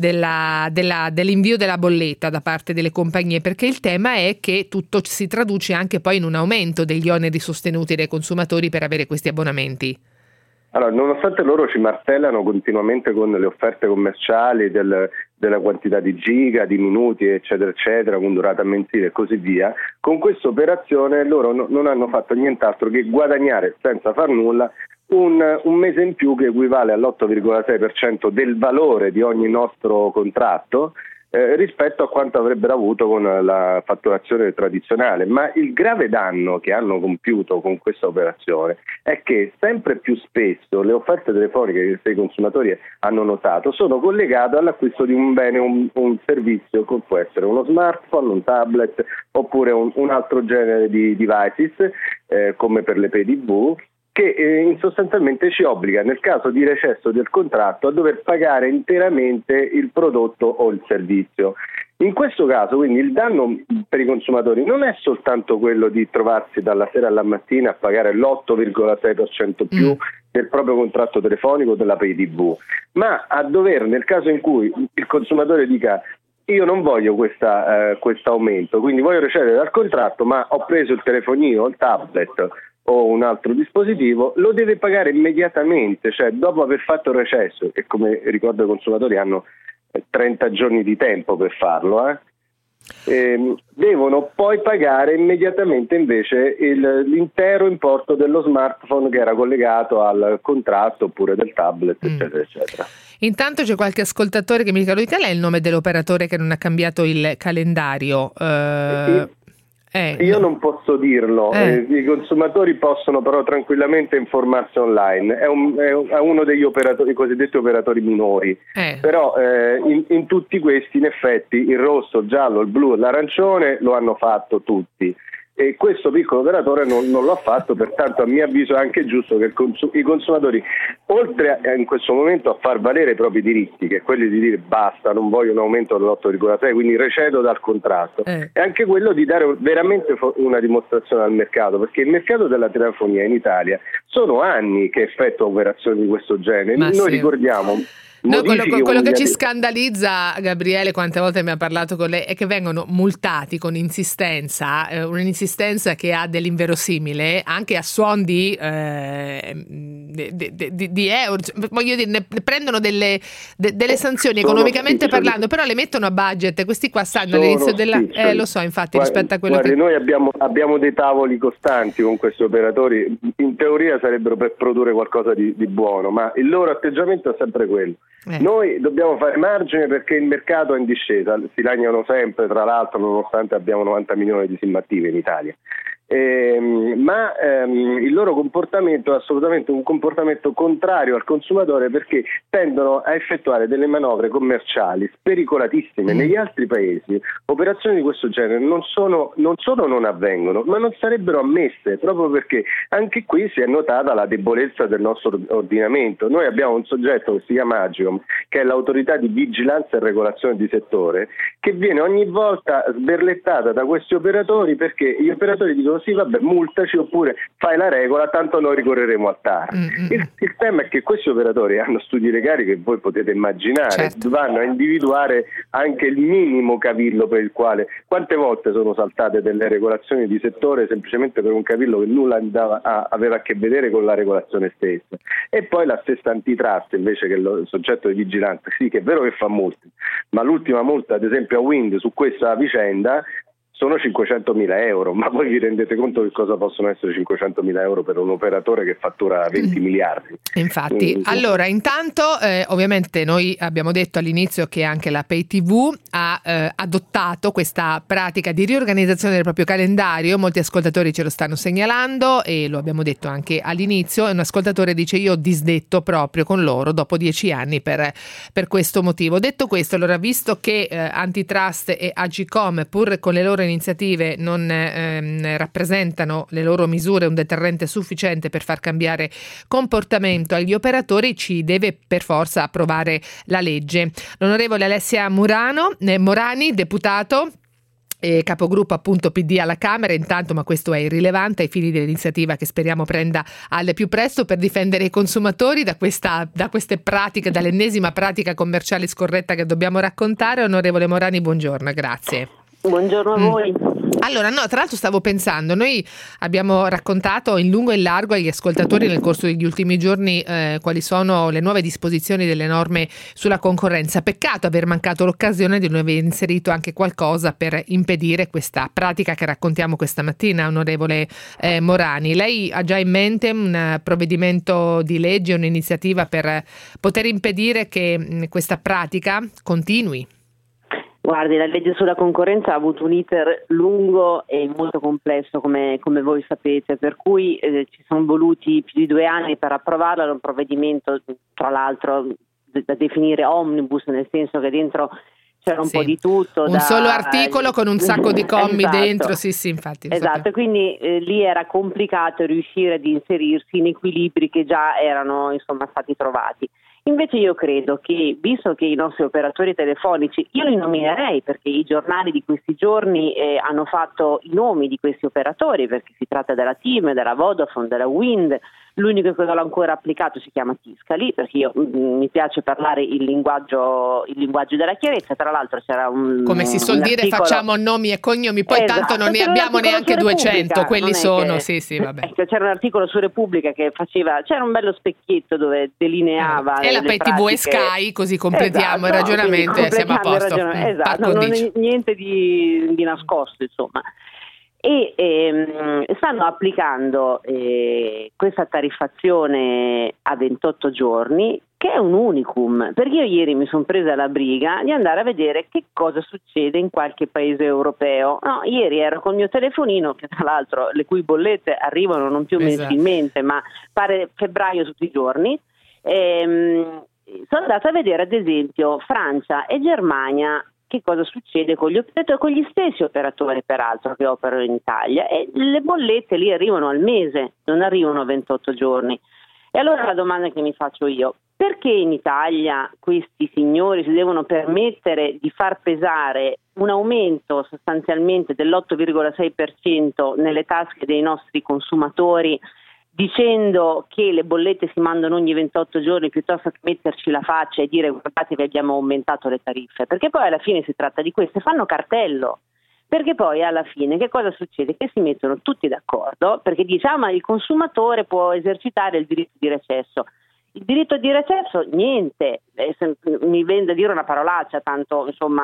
dell'invio della bolletta da parte delle compagnie, perché il tema è che tutto si traduce anche poi in un aumento degli oneri sostenuti dai consumatori per avere questi abbonamenti. Allora, nonostante loro ci martellano continuamente con le offerte commerciali della quantità di giga, di minuti, eccetera, eccetera, con durata mensile e così via, con questa operazione loro non hanno fatto nient'altro che guadagnare senza far nulla un mese in più, che equivale all'8,6% del valore di ogni nostro contratto, rispetto a quanto avrebbero avuto con la fatturazione tradizionale. Ma il grave danno che hanno compiuto con questa operazione è che sempre più spesso le offerte telefoniche che i consumatori hanno notato sono collegate all'acquisto di un bene, un servizio, che può essere uno smartphone, un tablet oppure un altro genere di devices, come per le Pay TV, che sostanzialmente ci obbliga, nel caso di recesso del contratto, a dover pagare interamente il prodotto o il servizio. In questo caso, quindi, il danno per i consumatori non è soltanto quello di trovarsi dalla sera alla mattina a pagare l'8,6% più del proprio contratto telefonico della Pay TV, ma a dover, nel caso in cui il consumatore dica: io non voglio questo aumento, quindi voglio recedere dal contratto, ma ho preso il telefonino, il tablet o un altro dispositivo, lo deve pagare immediatamente, cioè dopo aver fatto il recesso, e come ricordo i consumatori hanno 30 giorni di tempo per farlo, devono poi pagare immediatamente invece l'intero importo dello smartphone che era collegato al contratto, oppure del tablet, eccetera, eccetera. Intanto c'è qualche ascoltatore che mi dica: lo dica lei il nome dell'operatore che non ha cambiato il calendario? Io non posso dirlo, i consumatori possono però tranquillamente informarsi online, è uno degli operatori, i cosiddetti operatori minori, però in tutti questi, in effetti, il rosso, il giallo, il blu e l'arancione lo hanno fatto tutti, e questo piccolo operatore non lo ha fatto. Pertanto, a mio avviso, è anche giusto che i consumatori, oltre in questo momento a far valere i propri diritti, che è quelli di dire basta, non voglio un aumento dell'8,6, quindi recedo dal contratto, è anche quello di dare veramente una dimostrazione al mercato, perché il mercato della telefonia in Italia sono anni che effettua operazioni di questo genere. Noi ricordiamo... No, quello che ci scandalizza, Gabriele, quante volte mi ha parlato con lei, è che vengono multati con insistenza, un'insistenza che ha dell'inverosimile, anche a suon di euro. Voglio dire, ne prendono delle sanzioni economicamente parlando, però le mettono a budget. Questi qua stanno all'inizio della... lo so, infatti, rispetto a quello noi abbiamo dei tavoli costanti con questi operatori, in teoria sarebbero per produrre qualcosa di buono, ma il loro atteggiamento è sempre quello. Noi dobbiamo fare margine perché il mercato è in discesa, si lagnano sempre, tra l'altro, nonostante abbiamo 90 milioni di SIM attive in Italia. Ma il loro comportamento è assolutamente un comportamento contrario al consumatore, perché tendono a effettuare delle manovre commerciali spericolatissime. Negli altri paesi operazioni di questo genere non solo non avvengono, ma non sarebbero ammesse, proprio perché anche qui si è notata la debolezza del nostro ordinamento. Noi abbiamo un soggetto che si chiama Agcom, che è l'autorità di vigilanza e regolazione di settore, che viene ogni volta sberlettata da questi operatori, perché gli operatori dicono: sì, vabbè, multaci, oppure fai la regola, tanto noi ricorreremo al TAR. Il tema è che questi operatori hanno studi legali che voi potete immaginare, vanno a individuare anche il minimo cavillo per il quale, quante volte sono saltate delle regolazioni di settore semplicemente per un cavillo che nulla aveva a che vedere con la regolazione stessa. E poi la stessa antitrust, invece, che il soggetto di vigilanza, sì, che è vero che fa multe, ma l'ultima multa, ad esempio a Wind, su questa vicenda sono 500.000 euro, ma voi vi rendete conto di cosa possono essere 500.000 euro per un operatore che fattura 20 miliardi? Infatti, allora intanto ovviamente noi abbiamo detto all'inizio che anche la Pay TV ha adottato questa pratica di riorganizzazione del proprio calendario, molti ascoltatori ce lo stanno segnalando e lo abbiamo detto anche all'inizio, e un ascoltatore dice: io ho disdetto proprio con loro dopo 10 anni per questo motivo. Detto questo, allora, visto che Antitrust e Agcom, pur con le loro iniziative, non rappresentano le loro misure un deterrente sufficiente per far cambiare comportamento agli operatori, ci deve per forza approvare la legge. L'onorevole Alessia Morani, deputato e capogruppo appunto PD alla Camera, intanto, ma questo è irrilevante ai fini dell'iniziativa che speriamo prenda al più presto per difendere i consumatori da queste pratiche, dall'ennesima pratica commerciale scorretta che dobbiamo raccontare. Onorevole Morani, buongiorno, grazie. Buongiorno a voi. Allora, no, tra l'altro stavo pensando, noi abbiamo raccontato in lungo e in largo agli ascoltatori nel corso degli ultimi giorni quali sono le nuove disposizioni delle norme sulla concorrenza. Peccato aver mancato l'occasione di non aver inserito anche qualcosa per impedire questa pratica che raccontiamo questa mattina, onorevole Morani. Lei ha già in mente un provvedimento di legge, un'iniziativa per poter impedire che questa pratica continui? Guardi, la legge sulla concorrenza ha avuto un iter lungo e molto complesso, come voi sapete, per cui ci sono voluti più di 2 anni per approvarla. È un provvedimento, tra l'altro, da definire omnibus, nel senso che dentro c'era un po' di tutto. Un solo articolo con un sacco di commi dentro, sì, infatti. Esatto, quindi lì era complicato riuscire ad inserirsi in equilibri che già erano stati trovati. Invece io credo che, visto che i nostri operatori telefonici, io li nominerei perché i giornali di questi giorni hanno fatto i nomi di questi operatori, perché si tratta della TIM, della Vodafone, della Wind. L'unico che non l'ho ancora applicato si chiama Tiscali, perché io mi piace parlare il linguaggio della chiarezza. Tra l'altro c'era come si suol dire, facciamo nomi e cognomi, poi tanto non ne abbiamo neanche 200, quelli sono, sì, vabbè. Ecco, c'era un articolo su Repubblica che c'era un bello specchietto dove delineava e la Pay TV e Sky, così completiamo il ragionamento e siamo a posto. Esatto, non è niente di nascosto, insomma. E stanno applicando questa tariffazione a 28 giorni, che è un unicum, perché io ieri mi sono presa la briga di andare a vedere che cosa succede in qualche paese europeo. No, ieri ero col mio telefonino, che tra l'altro le cui bollette arrivano non più mensilmente, ma pare febbraio tutti i giorni. Sono andata a vedere ad esempio Francia e Germania, che cosa succede con gli stessi operatori peraltro che operano in Italia, e le bollette lì arrivano al mese, non arrivano a 28 giorni. E allora la domanda che mi faccio io: perché in Italia questi signori si devono permettere di far pesare un aumento sostanzialmente dell'8,6% nelle tasche dei nostri consumatori, dicendo che le bollette si mandano ogni 28 giorni, piuttosto che metterci la faccia e dire guardate vi abbiamo aumentato le tariffe? Perché poi alla fine si tratta di questo, fanno cartello, perché poi alla fine che cosa succede? Che si mettono tutti d'accordo, perché diciamo ma il consumatore può esercitare il diritto di recesso. Il diritto di recesso niente, mi viene da dire una parolaccia, tanto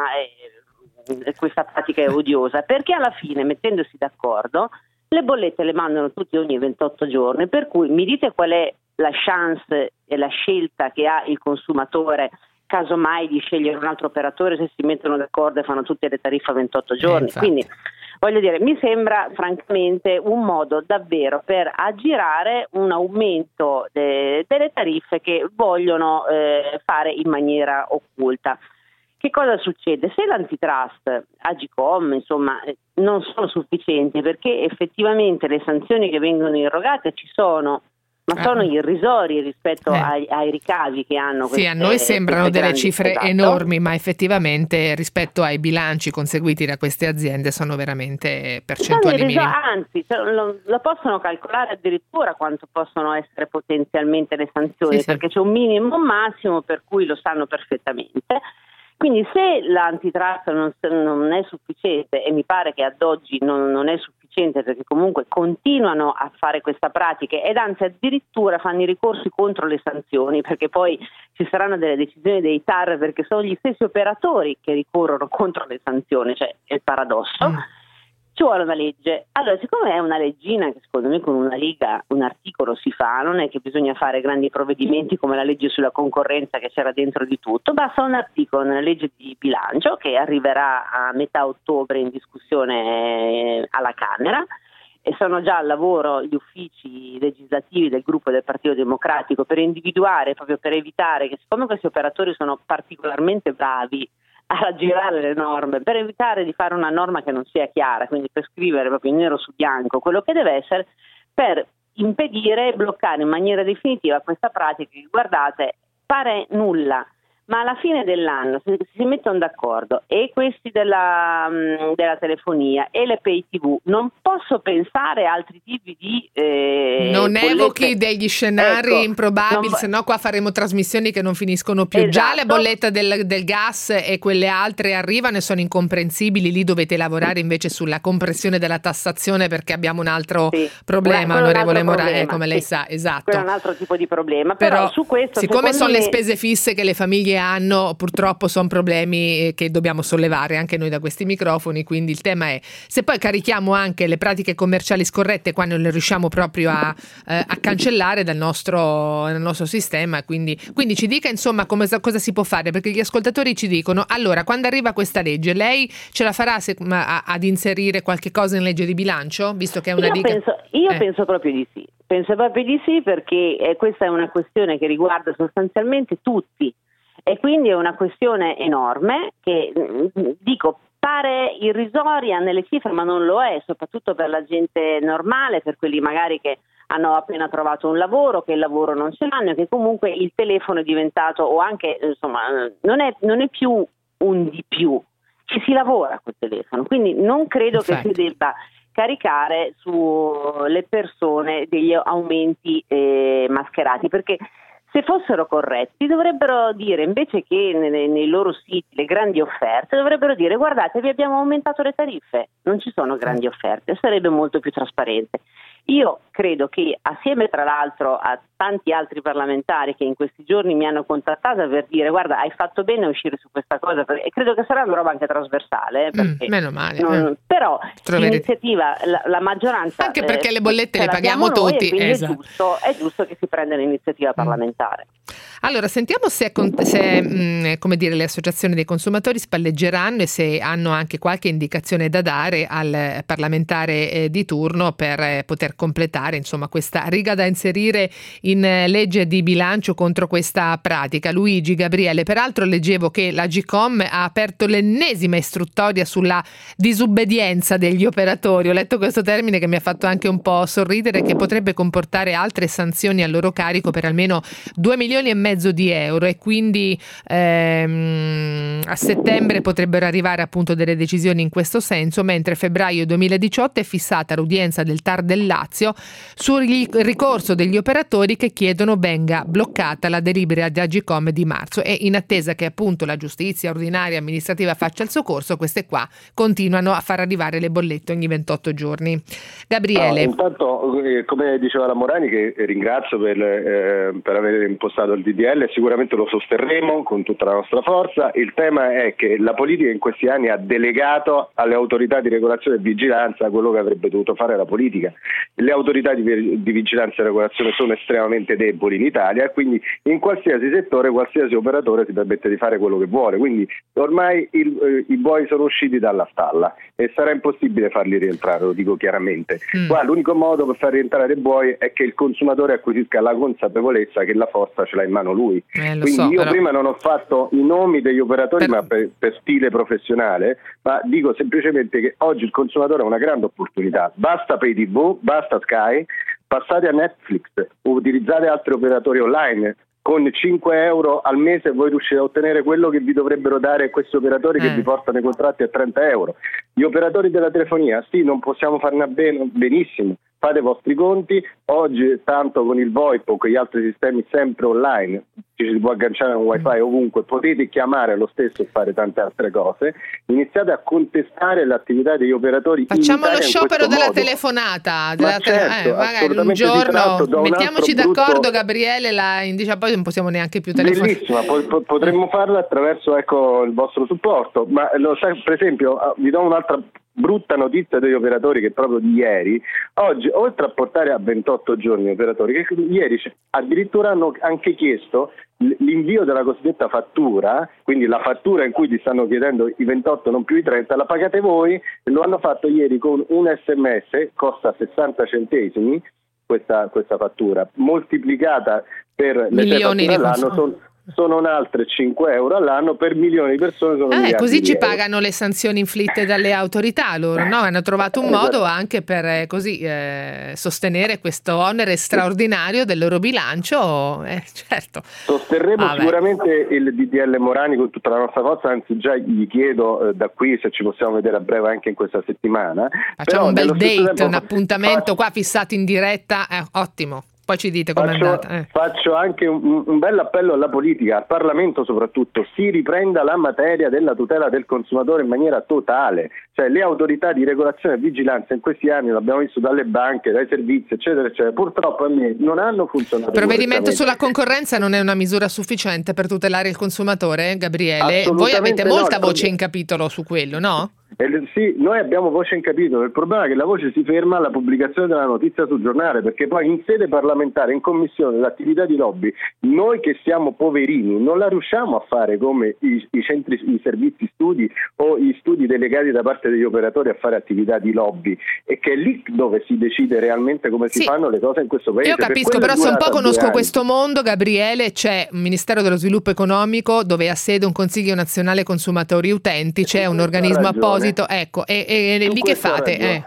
questa pratica è odiosa, perché alla fine mettendosi d'accordo le bollette le mandano tutti ogni 28 giorni, per cui mi dite qual è la chance e la scelta che ha il consumatore casomai di scegliere un altro operatore se si mettono d'accordo e fanno tutte le tariffe a 28 giorni. Quindi voglio dire, mi sembra francamente un modo davvero per aggirare un aumento delle tariffe che vogliono fare in maniera occulta. Che cosa succede? Se l'antitrust, Agcom, non sono sufficienti, perché effettivamente le sanzioni che vengono irrogate ci sono, ma sono irrisori rispetto ai ricavi che hanno. Sì, a noi sembrano delle cifre enormi, ma effettivamente rispetto ai bilanci conseguiti da queste aziende sono veramente percentuali minime. Anzi, lo possono calcolare addirittura quanto possono essere potenzialmente le sanzioni, perché c'è un minimo massimo per cui lo sanno perfettamente. Quindi se l'antitrust non è sufficiente, e mi pare che ad oggi non è sufficiente, perché comunque continuano a fare questa pratica ed anzi addirittura fanno i ricorsi contro le sanzioni, perché poi ci saranno delle decisioni dei TAR, perché sono gli stessi operatori che ricorrono contro le sanzioni, cioè è il paradosso. ci vuole una legge. Allora, siccome è una leggina che secondo me con una Lega un articolo si fa, non è che bisogna fare grandi provvedimenti come la legge sulla concorrenza che c'era dentro di tutto, basta un articolo nella legge di bilancio che arriverà a metà ottobre in discussione alla Camera, e sono già al lavoro gli uffici legislativi del gruppo del Partito Democratico per individuare, proprio per evitare che, siccome questi operatori sono particolarmente bravi a raggirare le norme, per evitare di fare una norma che non sia chiara, quindi per scrivere proprio in nero su bianco quello che deve essere, per impedire e bloccare in maniera definitiva questa pratica che, guardate, pare nulla, ma alla fine dell'anno se si mettono d'accordo e questi della telefonia e le pay TV, non posso pensare a altri tipi di non bollette. Evochi degli scenari improbabili, se no qua faremo trasmissioni che non finiscono più. Già le bollette del gas e quelle altre arrivano e sono incomprensibili, lì dovete lavorare invece sulla compressione della tassazione, perché abbiamo un altro problema, onorevole Morani, come lei sa, esatto. Quello è un altro tipo di problema, però su questo, siccome sono le spese fisse che le famiglie hanno, purtroppo sono problemi che dobbiamo sollevare anche noi da questi microfoni, quindi il tema è se poi carichiamo anche le pratiche commerciali scorrette, qua non le riusciamo proprio a cancellare dal nostro sistema, quindi ci dica insomma cosa si può fare, perché gli ascoltatori ci dicono: allora, quando arriva questa legge lei ce la farà ad inserire qualche cosa in legge di bilancio, visto che è una penso proprio di sì. Penso proprio di sì, perché questa è una questione che riguarda sostanzialmente tutti. E quindi è una questione enorme che, dico, pare irrisoria nelle cifre, ma non lo è, soprattutto per la gente normale, per quelli magari che hanno appena trovato un lavoro, che il lavoro non ce l'hanno, che comunque il telefono è diventato, o anche, insomma, non è più un di più, ci si lavora col telefono, quindi non credo che si debba caricare sulle persone degli aumenti mascherati, perché se fossero corretti dovrebbero dire, invece che nei loro siti le grandi offerte, dovrebbero dire: guardate, vi abbiamo aumentato le tariffe, non ci sono grandi offerte, sarebbe molto più trasparente. Io credo che, assieme tra l'altro a tanti altri parlamentari che in questi giorni mi hanno contattato per dire: guarda, hai fatto bene a uscire su questa cosa, e credo che sarà una roba anche trasversale, perché meno male, però l'iniziativa la maggioranza, anche perché le bollette le paghiamo tutti, quindi è giusto che si prenda l'iniziativa parlamentare. Allora, sentiamo se come dire, le associazioni dei consumatori spalleggeranno e se hanno anche qualche indicazione da dare al parlamentare di turno per poter completare, insomma, questa riga da inserire in legge di bilancio contro questa pratica. Luigi, Gabriele, peraltro leggevo che l'Agcom ha aperto l'ennesima istruttoria sulla disobbedienza degli operatori. Ho letto questo termine che mi ha fatto anche un po' sorridere, che potrebbe comportare altre sanzioni a loro carico per almeno 2,5 milioni di euro, e quindi a settembre potrebbero arrivare appunto delle decisioni in questo senso, mentre febbraio 2018 è fissata l'udienza del TAR del Lazio sul ricorso degli operatori che chiedono venga bloccata la delibera di Agcom di marzo, e in attesa che appunto la giustizia ordinaria amministrativa faccia il suo corso, queste qua continuano a far arrivare le bollette ogni 28 giorni. Gabriele. Intanto, come diceva la Morani, che ringrazio per aver impostato il DDL, sicuramente lo sosterremo con tutta la nostra forza. Il tema è che la politica in questi anni ha delegato alle autorità di regolazione e vigilanza quello che avrebbe dovuto fare la politica. Le autorità di vigilanza e regolazione sono estremamente deboli in Italia, e quindi in qualsiasi settore, qualsiasi operatore si permette di fare quello che vuole, quindi ormai i buoi sono usciti dalla stalla e sarà impossibile farli rientrare, lo dico chiaramente. Qua l'unico modo per far rientrare i buoi è che il consumatore acquisisca la consapevolezza che la forza ce l'ha in mano lui. Quindi prima non ho fatto i nomi degli operatori ma per stile professionale, ma dico semplicemente che oggi il consumatore ha una grande opportunità: basta Pay TV, basta Sky, passate a Netflix, utilizzate altri operatori online. Con 5 euro al mese voi riuscite a ottenere quello che vi dovrebbero dare questi operatori che vi portano i contratti a 30 euro. Gli operatori della telefonia, sì, non possiamo farne benissimo, fate i vostri conti. Oggi tanto con il VoIP o con gli altri sistemi sempre online ci si può agganciare a un wifi ovunque, potete chiamare lo stesso e fare tante altre cose. Iniziate a contestare l'attività degli operatori. Facciamo lo sciopero della telefonata, magari un giorno mettiamoci d'accordo, Gabriele, poi non possiamo neanche più telefonare. Bellissima, potremmo farla attraverso il vostro supporto, ma lo sai, per esempio vi do un'altra brutta notizia degli operatori che proprio di ieri, oggi oltre a portare a 28 giorni gli operatori, che ieri addirittura hanno anche chiesto l'invio della cosiddetta fattura, quindi la fattura in cui ti stanno chiedendo i 28 non più i 30, la pagate voi, e lo hanno fatto ieri con un SMS, costa 60 centesimi questa fattura, moltiplicata per le milioni fatture all'anno sono altre 5 euro all'anno, per milioni di persone sono miliardi così di ci euro. pagano le sanzioni inflitte dalle autorità loro, no? Hanno trovato un modo anche per sostenere questo onere straordinario del loro bilancio, certo. Sosterremo sicuramente il DDL Morani con tutta la nostra forza, anzi già gli chiedo da qui se ci possiamo vedere a breve anche in questa settimana. Facciamo un bel date, un appuntamento qua fissato in diretta, ottimo. Poi ci dite com'è andata. Faccio anche un bel appello alla politica, al Parlamento soprattutto, si riprenda la materia della tutela del consumatore in maniera totale, cioè le autorità di regolazione e vigilanza in questi anni, l'abbiamo visto dalle banche, dai servizi eccetera eccetera, purtroppo non hanno funzionato. Il provvedimento sulla concorrenza non è una misura sufficiente per tutelare il consumatore, Gabriele? Voi avete molta voce in capitolo su quello, no? Sì, noi abbiamo voce in capitolo, il problema è che la voce si ferma alla pubblicazione della notizia sul giornale, perché poi in sede parlamentare, in commissione, l'attività di lobby, noi che siamo poverini non la riusciamo a fare come i centri, i servizi studi o gli studi delegati da parte degli operatori a fare attività di lobby, e che è lì dove si decide realmente come si fanno le cose in questo paese. Io capisco, però se un po' conosco questo mondo, Gabriele, c'è un Ministero dello Sviluppo Economico dove ha sede un Consiglio Nazionale Consumatori Utenti, c'è un organismo apposito. Ecco, e lì che fate?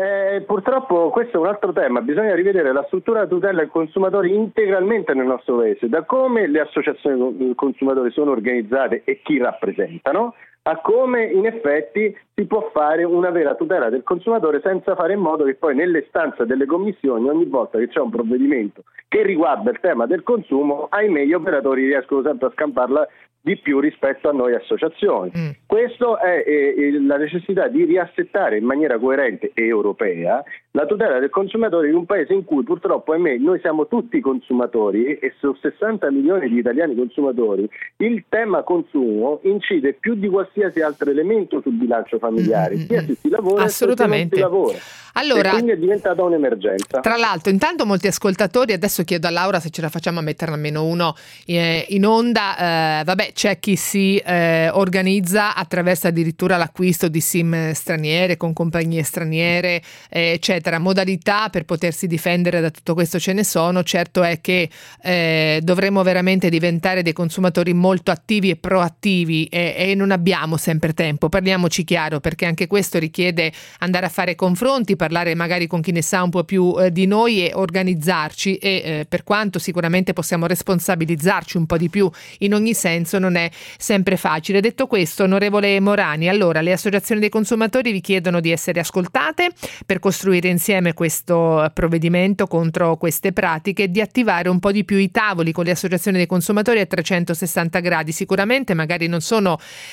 Purtroppo questo è un altro tema, bisogna rivedere la struttura di tutela del consumatore integralmente nel nostro paese, da come le associazioni dei consumatori sono organizzate e chi rappresentano, a come in effetti si può fare una vera tutela del consumatore senza fare in modo che poi nelle stanze delle commissioni, ogni volta che c'è un provvedimento che riguarda il tema del consumo, ahimè gli operatori riescono sempre a scamparla di più rispetto a noi associazioni. Questo è la necessità di riassettare in maniera coerente e europea la tutela del consumatore in un paese in cui purtroppo, ahimè, noi siamo tutti consumatori, e su 60 milioni di italiani consumatori il tema consumo incide più di qualsiasi altro elemento sul bilancio familiare, sia se si lavora sia se non si lavora. Allora, e quindi è diventata un'emergenza. Tra l'altro, intanto molti ascoltatori, adesso chiedo a Laura se ce la facciamo a metterne almeno uno in onda, c'è chi si organizza attraverso addirittura l'acquisto di SIM straniere con compagnie straniere, eccetera, modalità per potersi difendere da tutto questo ce ne sono. Certo è che dovremmo veramente diventare dei consumatori molto attivi e proattivi, e non abbiamo sempre tempo, parliamoci chiaro, perché anche questo richiede andare a fare confronti, parlare magari con chi ne sa un po' più di noi e organizzarci, e per quanto sicuramente possiamo responsabilizzarci un po' di più in ogni senso, non è sempre facile. Detto questo, onorevole Morani, allora le associazioni dei consumatori vi chiedono di essere ascoltate per costruire insieme questo provvedimento contro queste pratiche, di attivare un po' di più i tavoli con le associazioni dei consumatori a 360 gradi. Sicuramente magari non sono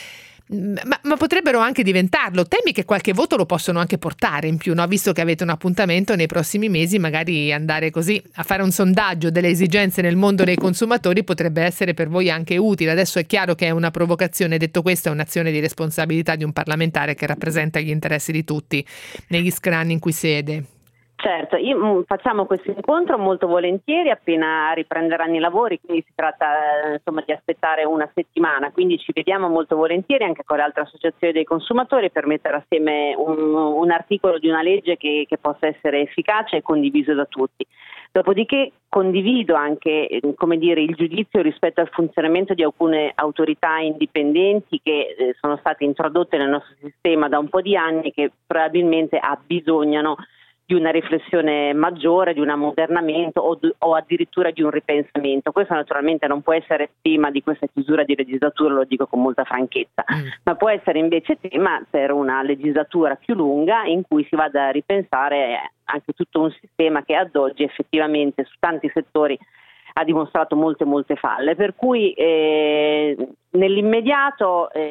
ma potrebbero anche diventarlo. Temi che qualche voto lo possono anche portare in più, no? Visto che avete un appuntamento nei prossimi mesi, magari andare così a fare un sondaggio delle esigenze nel mondo dei consumatori potrebbe essere per voi anche utile. Adesso è chiaro che è una provocazione, detto questo è un'azione di responsabilità di un parlamentare che rappresenta gli interessi di tutti negli scranni in cui siede. Certo, facciamo questo incontro molto volentieri appena riprenderanno i lavori, quindi si tratta di aspettare una settimana, quindi ci vediamo molto volentieri anche con le altre associazioni dei consumatori per mettere assieme un articolo di una legge che possa essere efficace e condiviso da tutti. Dopodiché condivido anche il giudizio rispetto al funzionamento di alcune autorità indipendenti che sono state introdotte nel nostro sistema da un po' di anni, che probabilmente abbisognano di una riflessione maggiore, di un ammodernamento o addirittura di un ripensamento. Questo naturalmente non può essere tema di questa chiusura di legislatura, lo dico con molta franchezza, ma può essere invece tema per una legislatura più lunga in cui si vada a ripensare anche tutto un sistema che ad oggi effettivamente su tanti settori ha dimostrato molte falle, per cui nell'immediato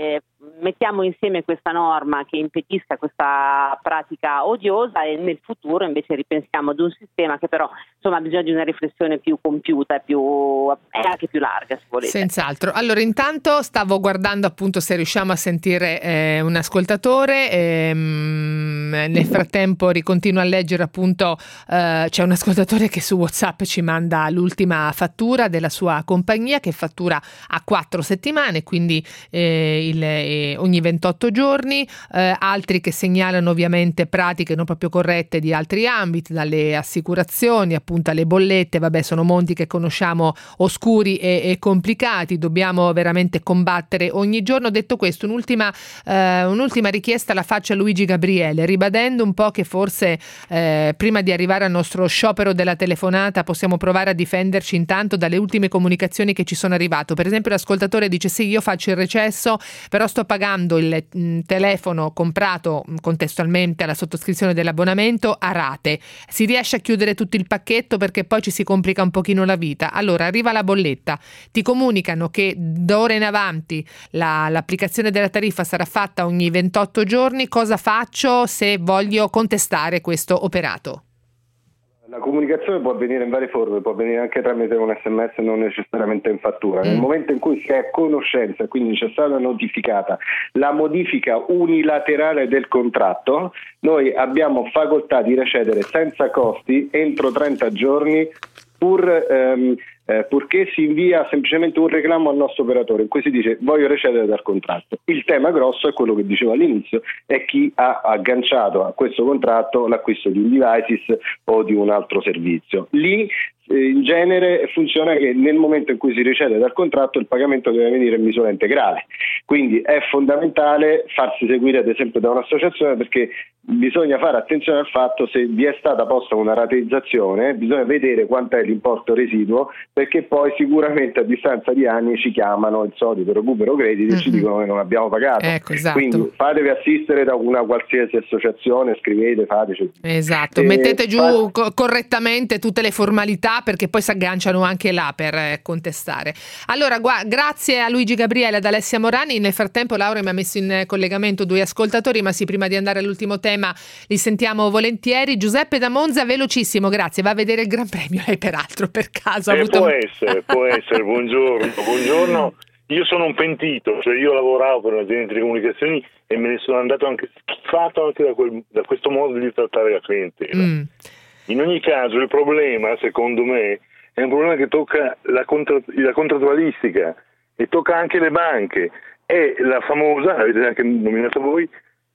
mettiamo insieme questa norma che impedisca questa pratica odiosa e nel futuro invece ripensiamo ad un sistema che però insomma ha bisogno di una riflessione più compiuta e anche più larga, se volete. Senz'altro. Allora, intanto stavo guardando appunto se riusciamo a sentire un ascoltatore, nel frattempo ricontinuo a leggere appunto, c'è un ascoltatore che su WhatsApp ci manda l'ultima fattura della sua compagnia, che fattura a 4 settimane, quindi ogni 28 giorni, altri che segnalano ovviamente pratiche non proprio corrette di altri ambiti, dalle assicurazioni appunto alle bollette. Vabbè, sono mondi che conosciamo oscuri e complicati, dobbiamo veramente combattere ogni giorno. Detto questo, un'ultima richiesta la faccio a Luigi Gabriele, ribadendo un po' che forse prima di arrivare al nostro sciopero della telefonata possiamo provare a difenderci intanto dalle ultime comunicazioni che ci sono arrivate. Per esempio l'ascoltatore dice: sì, io faccio il recesso, però sto pagando il telefono comprato contestualmente alla sottoscrizione dell'abbonamento a rate. Si riesce a chiudere tutto il pacchetto perché poi ci si complica un pochino la vita. Allora arriva la bolletta, ti comunicano che d'ora in avanti l'applicazione della tariffa sarà fatta ogni 28 giorni. Cosa faccio se voglio contestare questo operato? La comunicazione può avvenire in varie forme, può avvenire anche tramite un SMS, non necessariamente in fattura. Nel momento in cui si è a conoscenza, quindi c'è stata notificata la modifica unilaterale del contratto, noi abbiamo facoltà di recedere senza costi entro 30 giorni purché si invia semplicemente un reclamo al nostro operatore in cui si dice: voglio recedere dal contratto. Il tema grosso è quello che dicevo all'inizio, è chi ha agganciato a questo contratto l'acquisto di un devices o di un altro servizio. Lì in genere funziona che nel momento in cui si recede dal contratto il pagamento deve venire in misura integrale, quindi è fondamentale farsi seguire ad esempio da un'associazione, perché bisogna fare attenzione al fatto: se vi è stata posta una rateizzazione bisogna vedere quanto è l'importo residuo, perché poi sicuramente a distanza di anni ci chiamano il solito recupero crediti e ci dicono che non abbiamo pagato. Ecco, esatto. Quindi fatevi assistere da una qualsiasi associazione, scrivete, fateci. Esatto, mettete giù correttamente tutte le formalità, perché poi si agganciano anche là per contestare. Allora, grazie a Luigi Gabriele, ad Alessia Morani. Nel frattempo Laura mi ha messo in collegamento 2 ascoltatori, ma sì, prima di andare all'ultimo tema li sentiamo volentieri. Giuseppe da Monza, velocissimo, grazie. Va a vedere il Gran Premio lei peraltro, per caso? Può essere, buongiorno. Io sono un pentito, cioè io lavoravo per un'azienda di telecomunicazioni e me ne sono andato anche schifato anche da questo modo di trattare la clientela. In ogni caso il problema, secondo me, è un problema che tocca la contrattualistica e tocca anche le banche. È la famosa, avete anche nominato voi,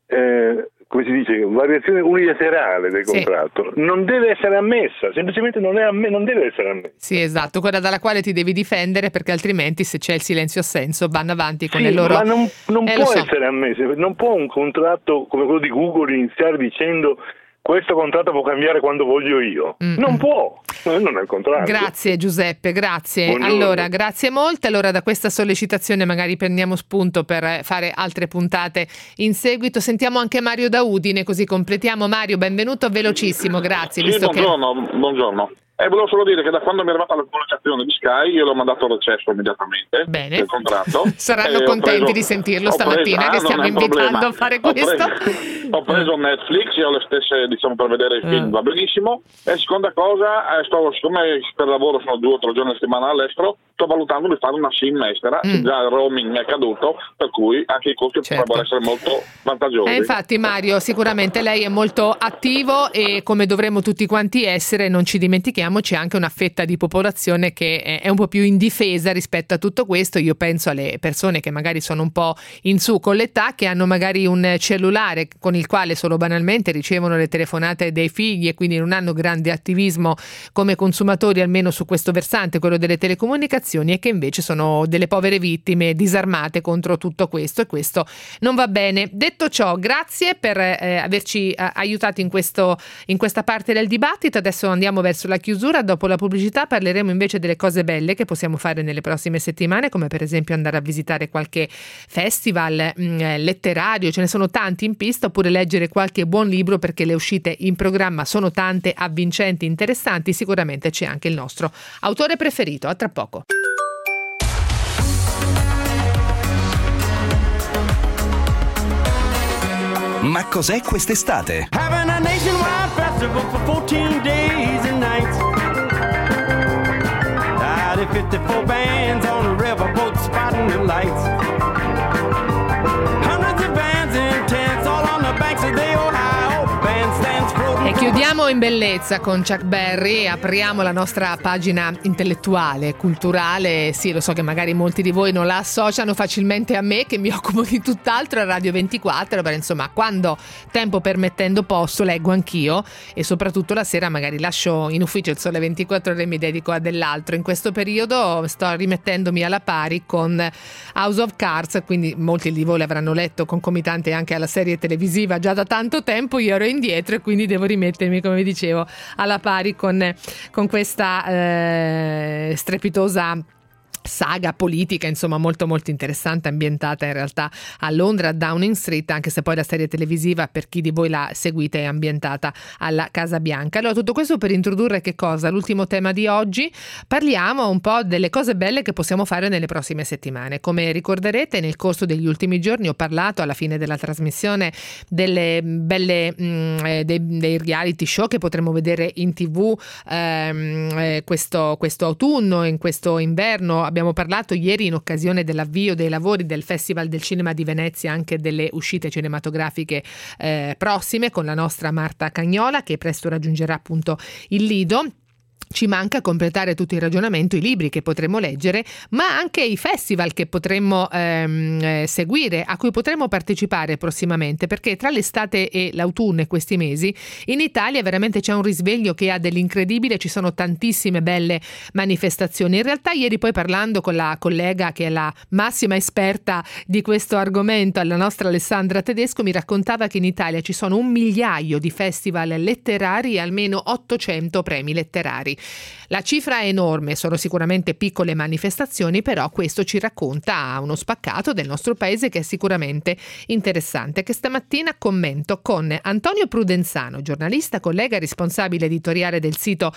come si dice, variazione unilaterale del contratto. Non deve essere ammessa, semplicemente non deve essere ammessa. Sì, esatto, quella dalla quale ti devi difendere, perché altrimenti se c'è il silenzio assenso vanno avanti con le loro... Ma non può essere ammessa, non può un contratto come quello di Google iniziare dicendo: questo contratto può cambiare quando voglio io. Non può, non è il contrario. Grazie Giuseppe, grazie. Buongiorno. Allora, grazie molte. Allora, da questa sollecitazione magari prendiamo spunto per fare altre puntate in seguito. Sentiamo anche Mario da Udine, così completiamo. Mario, benvenuto, velocissimo, grazie. Sì, buongiorno. Volevo solo dire che da quando mi è arrivata la comunicazione di Sky io l'ho mandato al recesso immediatamente. Bene. Del contratto. Saranno contenti di sentirlo stamattina, che stiamo invitando a fare questo. Ho preso Netflix, io ho le stesse, per vedere i film, va benissimo. E seconda cosa, siccome per lavoro sono 2 o 3 giorni a settimana all'estero, sto valutando di fare una SIM estera, già il roaming è caduto, per cui anche i costi potrebbero essere molto vantaggiosi. Infatti Mario, sicuramente lei è molto attivo e come dovremmo tutti quanti essere, non ci dimentichiamo, c'è anche una fetta di popolazione che è un po' più indifesa rispetto a tutto questo. Io penso alle persone che magari sono un po' in su con l'età, che hanno magari un cellulare con il quale solo banalmente ricevono le telefonate dei figli e quindi non hanno grande attivismo come consumatori, almeno su questo versante, quello delle telecomunicazioni, e che invece sono delle povere vittime disarmate contro tutto questo, e questo non va bene. Detto ciò, grazie per averci aiutato in questa parte del dibattito. Adesso andiamo verso la chiusura. Dopo la pubblicità parleremo invece delle cose belle che possiamo fare nelle prossime settimane, come per esempio andare a visitare qualche festival letterario, ce ne sono tanti in pista, oppure leggere qualche buon libro, perché le uscite in programma sono tante, avvincenti, interessanti. Sicuramente c'è anche il nostro autore preferito. A tra poco. Ma cos'è quest'estate? Having a nationwide festival for 14 days and nights. 54 bands on the riverboat spotting the lights. Hundreds of bands in tents all on the banks of the Ohio. Bandstands floating. E chiudiamo in bellezza con Chuck Berry, apriamo la nostra pagina intellettuale, culturale. Sì, lo so che magari molti di voi non la associano facilmente a me, che mi occupo di tutt'altro a Radio 24, però insomma, quando tempo permettendo posso, leggo anch'io, e soprattutto la sera magari lascio in ufficio il Sole 24 Ore e mi dedico a dell'altro. In questo periodo sto rimettendomi alla pari con House of Cards, quindi molti di voi l'avranno letto concomitante anche alla serie televisiva già da tanto tempo. Io ero indietro e quindi devo rimettermi, come vi dicevo, alla pari con questa strepitosa saga politica, insomma molto molto interessante, ambientata in realtà a Londra, a Downing Street, anche se poi la serie televisiva, per chi di voi la seguite, è ambientata alla Casa Bianca. Allora, tutto questo per introdurre che cosa? L'ultimo tema di oggi. Parliamo un po' delle cose belle che possiamo fare nelle prossime settimane. Come ricorderete, nel corso degli ultimi giorni ho parlato alla fine della trasmissione delle belle dei reality show che potremo vedere in TV questo autunno, in questo inverno. Abbiamo parlato ieri, in occasione dell'avvio dei lavori del Festival del Cinema di Venezia, anche delle uscite cinematografiche prossime, con la nostra Marta Cagnola, che presto raggiungerà appunto il Lido. Ci manca completare tutto il ragionamento, i libri che potremmo leggere, ma anche i festival che potremmo seguire, a cui potremmo partecipare prossimamente, perché tra l'estate e l'autunno e questi mesi in Italia veramente c'è un risveglio che ha dell'incredibile, ci sono tantissime belle manifestazioni. In realtà ieri, poi, parlando con la collega che è la massima esperta di questo argomento, la nostra Alessandra Tedesco, mi raccontava che in Italia ci sono 1 migliaio di festival letterari e almeno 800 premi letterari. La cifra è enorme, sono sicuramente piccole manifestazioni, però questo ci racconta uno spaccato del nostro paese che è sicuramente interessante, che stamattina commento con Antonio Prudenzano, giornalista, collega e responsabile editoriale del sito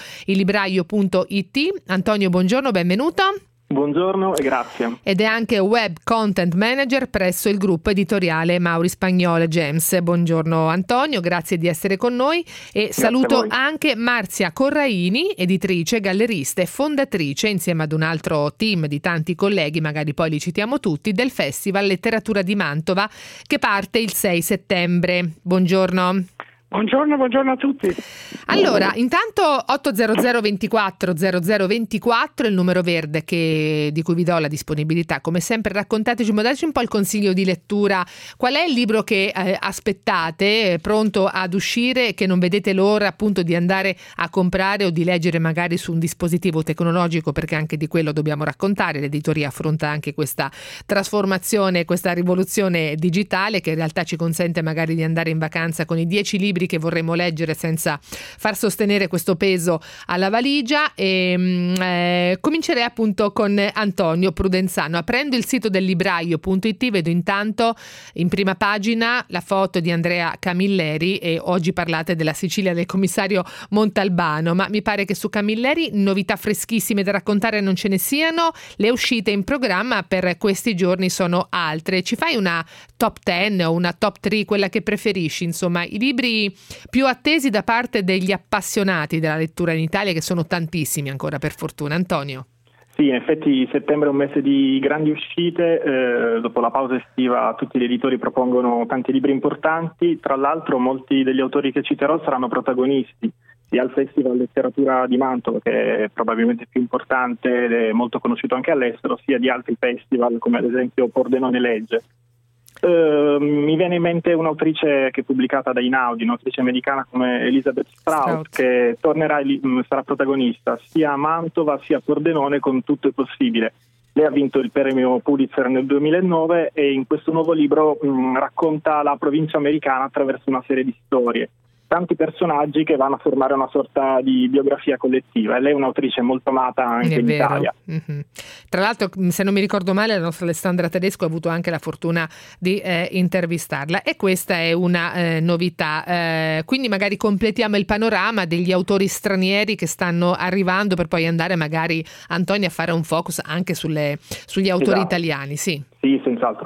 illibraio.it. Antonio, buongiorno, benvenuto. Buongiorno e grazie. Ed è anche web content manager presso il gruppo editoriale Mauri Spagnole Gems. Buongiorno Antonio, grazie di essere con noi, e grazie, saluto anche Marzia Corraini, editrice, gallerista e fondatrice, insieme ad un altro team di tanti colleghi, magari poi li citiamo tutti, del Festival Letteratura di Mantova, che parte il 6 settembre. Buongiorno. Buongiorno a tutti. Allora, intanto 800 24 0024 il numero verde di cui vi do la disponibilità. Come sempre, raccontateci, dateci un po' il consiglio di lettura. Qual è il libro che aspettate, pronto ad uscire, che non vedete l'ora appunto di andare a comprare o di leggere magari su un dispositivo tecnologico, perché anche di quello dobbiamo raccontare. L'editoria affronta anche questa trasformazione, questa rivoluzione digitale, che in realtà ci consente magari di andare in vacanza con i 10 libri che vorremmo leggere senza far sostenere questo peso alla valigia. E comincerei appunto con Antonio Prudenzano. Aprendo il sito del libraio.it vedo intanto in prima pagina la foto di Andrea Camilleri, e oggi parlate della Sicilia del commissario Montalbano, ma mi pare che su Camilleri novità freschissime da raccontare non ce ne siano. Le uscite in programma per questi giorni sono altre. Ci fai una top 10 o una top 3, quella che preferisci, insomma i libri più attesi da parte degli appassionati della lettura in Italia, che sono tantissimi ancora, per fortuna. Antonio. Sì, in effetti settembre è un mese di grandi uscite, dopo la pausa estiva tutti gli editori propongono tanti libri importanti, tra l'altro molti degli autori che citerò saranno protagonisti sia al Festival Letteratura di Mantova, che è probabilmente più importante ed è molto conosciuto anche all'estero, sia di altri festival come ad esempio Pordenone Legge. Mi viene in mente un'autrice che è pubblicata da Einaudi, un'autrice americana come Elizabeth Strout, che tornerà e sarà protagonista sia a Mantova sia a Pordenone con Tutto è possibile. Lei ha vinto il premio Pulitzer nel 2009 e in questo nuovo libro racconta la provincia americana attraverso una serie di storie. Tanti personaggi che vanno a formare una sorta di biografia collettiva, e lei è un'autrice molto amata anche in Italia. Mm-hmm. Tra l'altro, se non mi ricordo male, la nostra Alessandra Tedesco ha avuto anche la fortuna di intervistarla, e questa è una novità. Quindi magari completiamo il panorama degli autori stranieri che stanno arrivando, per poi andare magari, Antonio, a fare un focus anche sugli autori italiani. Sì, senz'altro.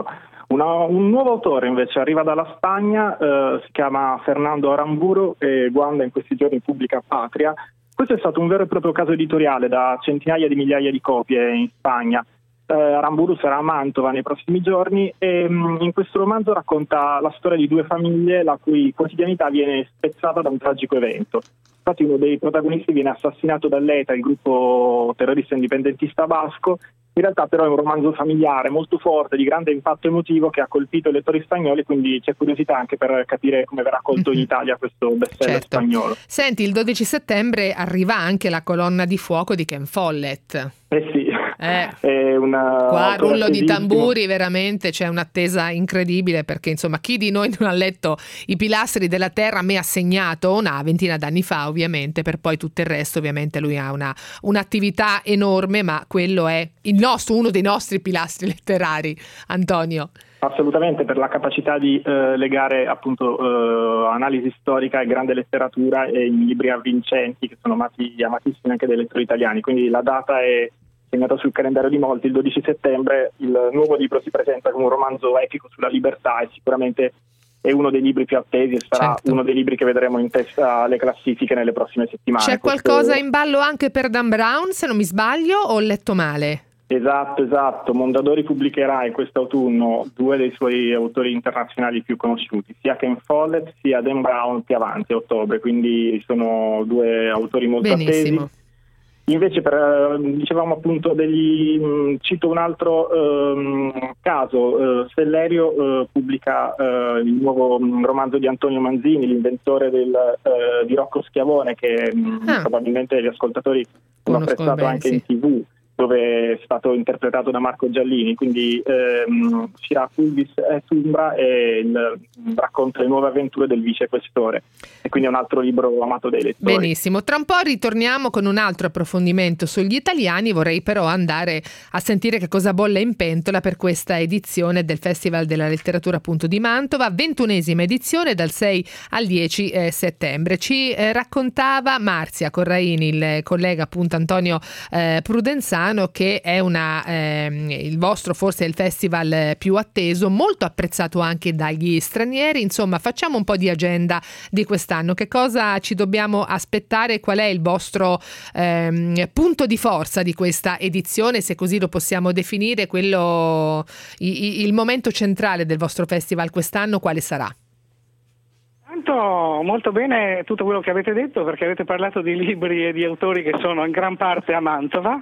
Un nuovo autore invece arriva dalla Spagna, si chiama Fernando Aramburu e Wanda in questi giorni pubblica Patria. Questo è stato un vero e proprio caso editoriale da centinaia di migliaia di copie in Spagna. Aramburu sarà a Mantova nei prossimi giorni e in questo romanzo racconta la storia di due famiglie la cui quotidianità viene spezzata da un tragico evento. Infatti uno dei protagonisti viene assassinato dall'ETA, il gruppo terrorista indipendentista basco. In realtà però è un romanzo familiare molto forte, di grande impatto emotivo, che ha colpito i lettori spagnoli, quindi c'è curiosità anche per capire come verrà accolto in Italia questo bestseller spagnolo. Senti, il 12 settembre arriva anche La colonna di fuoco di Ken Follett. Sì, è una qua rullo di tamburi, veramente c'è un'attesa incredibile, perché insomma chi di noi non ha letto I pilastri della terra? Me ha segnato una ventina d'anni fa, ovviamente, per poi tutto il resto. Ovviamente lui ha un'attività enorme, ma quello è uno dei nostri pilastri letterari, Antonio. Assolutamente, per la capacità di legare appunto analisi storica e grande letteratura e i libri avvincenti che sono amatissimi anche dai lettori italiani, quindi la data è segnata sul calendario di molti. Il 12 settembre il nuovo libro si presenta come un romanzo epico sulla libertà e sicuramente è uno dei libri più attesi e sarà uno dei libri che vedremo in testa alle classifiche nelle prossime settimane. C'è qualcosa in ballo anche per Dan Brown, se non mi sbaglio, o ho letto male? Esatto. Mondadori pubblicherà in quest'autunno due dei suoi autori internazionali più conosciuti, sia Ken Follett sia Dan Brown, più avanti a ottobre, quindi sono due autori molto attesi. Invece dicevamo appunto cito un altro caso, Sellerio pubblica il nuovo romanzo di Antonio Manzini, l'inventore di Rocco Schiavone, che probabilmente gli ascoltatori hanno apprezzato anche in TV, dove è stato interpretato da Marco Giallini, quindi uscirà Fulvis et Umbra e racconta le nuove avventure del vicequestore, e quindi è un altro libro amato dai lettori. Benissimo, tra un po' ritorniamo con un altro approfondimento sugli italiani. Vorrei però andare a sentire che cosa bolle in pentola per questa edizione del Festival della Letteratura appunto di Mantova, 21esima edizione dal 6 al 10 settembre. Ci raccontava Marzia Corraini, il collega appunto Antonio Prudenzano, che è il vostro forse è il festival più atteso, molto apprezzato anche dagli stranieri. Insomma, facciamo un po' di agenda di quest'anno. Che cosa ci dobbiamo aspettare? Qual è il vostro punto di forza di questa edizione, se così lo possiamo definire, il momento centrale del vostro festival quest'anno quale sarà? Molto bene tutto quello che avete detto, perché avete parlato di libri e di autori che sono in gran parte a Mantova.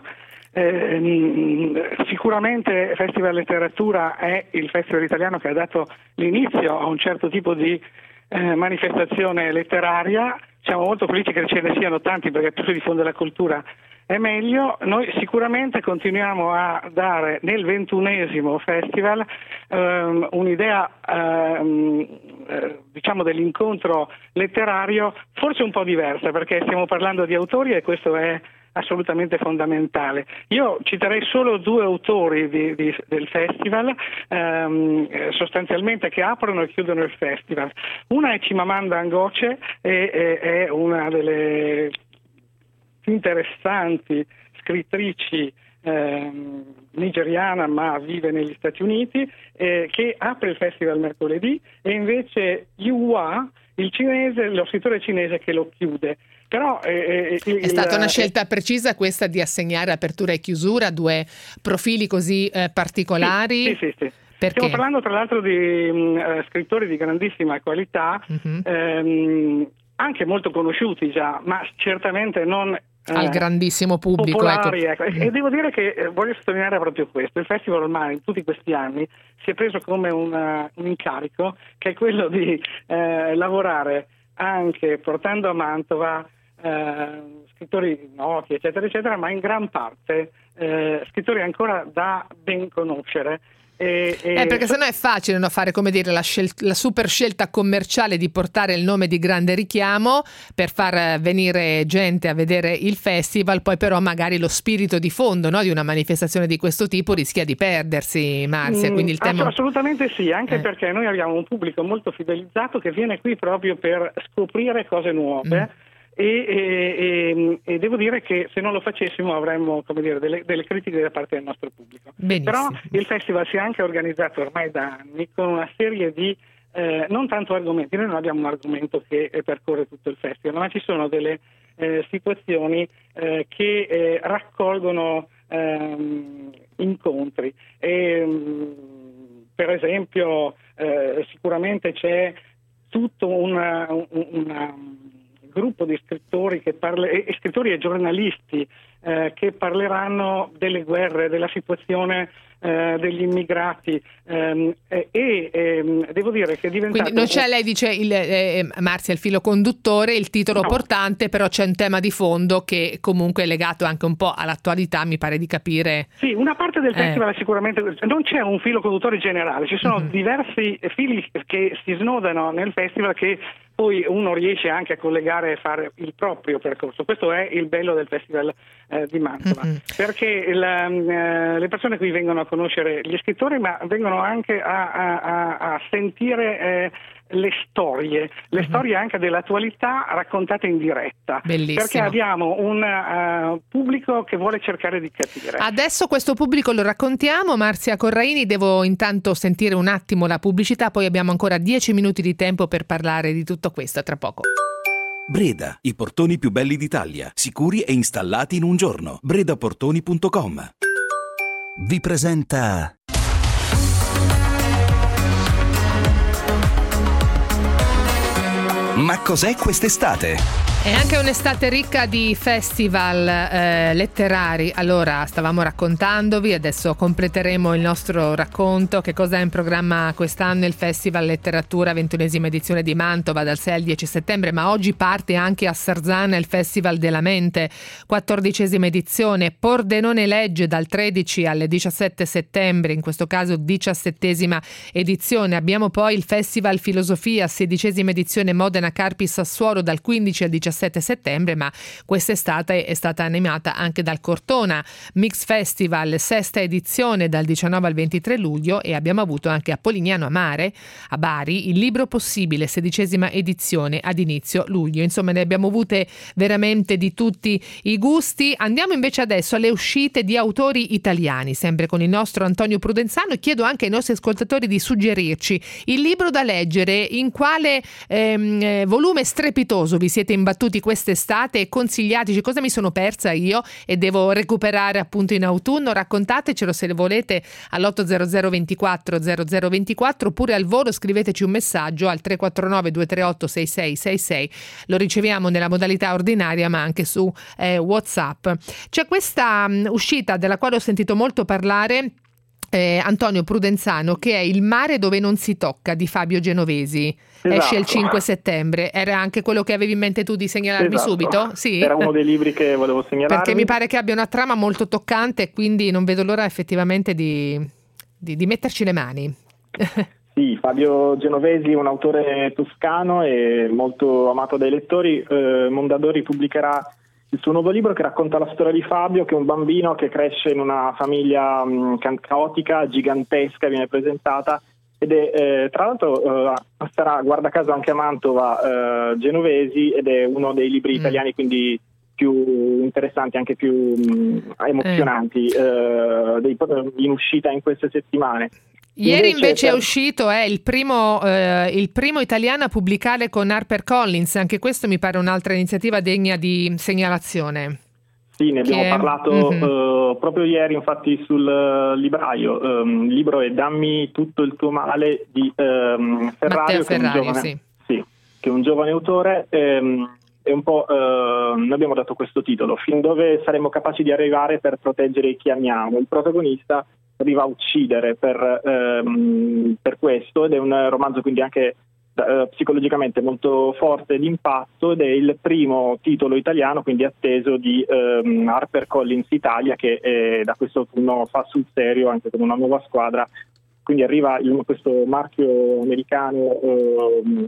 Sicuramente Festival Letteratura è il festival italiano che ha dato l'inizio a un certo tipo di manifestazione letteraria. Siamo molto felici che ce ne siano tanti, perché più si diffonde la cultura è meglio. Noi sicuramente continuiamo a dare nel 21esimo festival un'idea diciamo dell'incontro letterario forse un po' diversa, perché stiamo parlando di autori e questo è assolutamente fondamentale. Io citerei solo due autori del festival sostanzialmente, che aprono e chiudono il festival. Una è Chimamanda Ngozi, è una delle più interessanti scrittrici nigeriana, ma vive negli Stati Uniti, che apre il festival mercoledì, e invece Yu Hua, lo scrittore cinese, che lo chiude. Però è stata una scelta precisa questa di assegnare apertura e chiusura a due profili così particolari? Sì. Perché? Stiamo parlando tra l'altro di scrittori di grandissima qualità, anche molto conosciuti già, ma certamente non al grandissimo pubblico, popolari, ecco. E devo dire che voglio sottolineare proprio questo: il festival ormai in tutti questi anni si è preso come un incarico, che è quello di lavorare anche portando a Mantova scrittori noti eccetera eccetera, ma in gran parte scrittori ancora da ben conoscere. Perché sennò è facile fare, come dire, la super scelta commerciale di portare il nome di grande richiamo per far venire gente a vedere il festival, poi però magari lo spirito di fondo, no, di una manifestazione di questo tipo rischia di perdersi, Marzia. Quindi il tema... Assolutamente sì, anche perché noi abbiamo un pubblico molto fidelizzato che viene qui proprio per scoprire cose nuove. e devo dire che se non lo facessimo avremmo, come dire, delle critiche da parte del nostro pubblico. Benissimo. Però il festival si è anche organizzato ormai da anni con una serie di non tanto argomenti, noi non abbiamo un argomento che percorre tutto il festival, ma ci sono delle situazioni che raccolgono incontri. Per esempio sicuramente c'è tutto un gruppo di scrittori scrittori e giornalisti che parleranno delle guerre, della situazione degli immigrati devo dire che è diventato... Quindi non c'è, lei dice, Marzia, il filo conduttore, il titolo portante, però c'è un tema di fondo che comunque è legato anche un po' all'attualità, mi pare di capire. Sì, una parte del festival sicuramente non c'è un filo conduttore generale, ci sono diversi fili che si snodano nel festival che poi uno riesce anche a collegare e fare il proprio percorso. Questo è il bello del festival di Mantova, perché le persone qui vengono a conoscere gli scrittori, ma vengono anche a sentire le storie anche dell'attualità raccontate in diretta. Bellissimo. Perché abbiamo un pubblico che vuole cercare di capire. Adesso questo pubblico lo raccontiamo. Marzia Corraini, devo intanto sentire un attimo la pubblicità, poi abbiamo ancora 10 minuti di tempo per parlare di tutto questo, tra poco. Breda, i portoni più belli d'Italia, sicuri e installati in un giorno. bredaportoni.com. Vi presenta Ma cos'è quest'estate? È anche un'estate ricca di festival letterari. Allora, stavamo raccontandovi, adesso completeremo il nostro racconto. Che cosa è in programma quest'anno? Il Festival Letteratura 21esima edizione di Mantova dal 6 al 10 settembre, ma oggi parte anche a Sarzana il Festival della Mente, 14esima edizione. Pordenone Legge dal 13 al 17 settembre, in questo caso 17esima edizione. Abbiamo poi il Festival Filosofia, 16esima edizione, Modena Carpi Sassuolo dal 15 al 17 settembre, ma quest'estate è stata animata anche dal Cortona Mix Festival, sesta edizione dal 19 al 23 luglio, e abbiamo avuto anche a Polignano a Mare, a Bari, il Libro Possibile, 16esima edizione ad inizio luglio. Insomma, ne abbiamo avute veramente di tutti i gusti. Andiamo invece adesso alle uscite di autori italiani, sempre con il nostro Antonio Prudenzano, e chiedo anche ai nostri ascoltatori di suggerirci il libro da leggere, in quale volume strepitoso vi siete imbattuti quest'estate, e consigliateci cosa mi sono persa io e devo recuperare appunto in autunno. Raccontatecelo se volete all'800 24 0024, oppure al volo scriveteci un messaggio al 349 238 6666, lo riceviamo nella modalità ordinaria ma anche su WhatsApp. C'è questa uscita della quale ho sentito molto parlare, Antonio Prudenzano, che è Il mare dove non si tocca di Fabio Genovesi. Esatto. Esce il 5 settembre. Era anche quello che avevi in mente tu di segnalarmi subito? Sì? Era uno dei libri che volevo segnalarvi. Perché mi pare che abbia una trama molto toccante e quindi non vedo l'ora effettivamente di metterci le mani. Sì, Fabio Genovesi è un autore toscano e molto amato dai lettori. Mondadori pubblicherà il suo nuovo libro che racconta la storia di Fabio, che è un bambino che cresce in una famiglia caotica, gigantesca, viene presentata, ed è tra l'altro sarà, guarda caso, anche a Mantova Genovesi, ed è uno dei libri italiani quindi più interessanti, anche più emozionanti in uscita in queste settimane. Ieri invece è uscito il primo italiano a pubblicare con HarperCollins. Anche questo mi pare un'altra iniziativa degna di segnalazione. Sì, ne abbiamo parlato proprio ieri, infatti, sul libraio. Il libro è Dammi tutto il tuo male di Ferrario, Matteo Ferrario, che è un giovane autore. È un po', noi abbiamo dato questo titolo: fin dove saremo capaci di arrivare per proteggere chi amiamo. Il protagonista arriva a uccidere per questo, ed è un romanzo quindi anche psicologicamente molto forte d'impatto, ed è il primo titolo italiano quindi atteso di HarperCollins Italia, che da questo autunno fa sul serio anche con una nuova squadra, quindi arriva questo marchio americano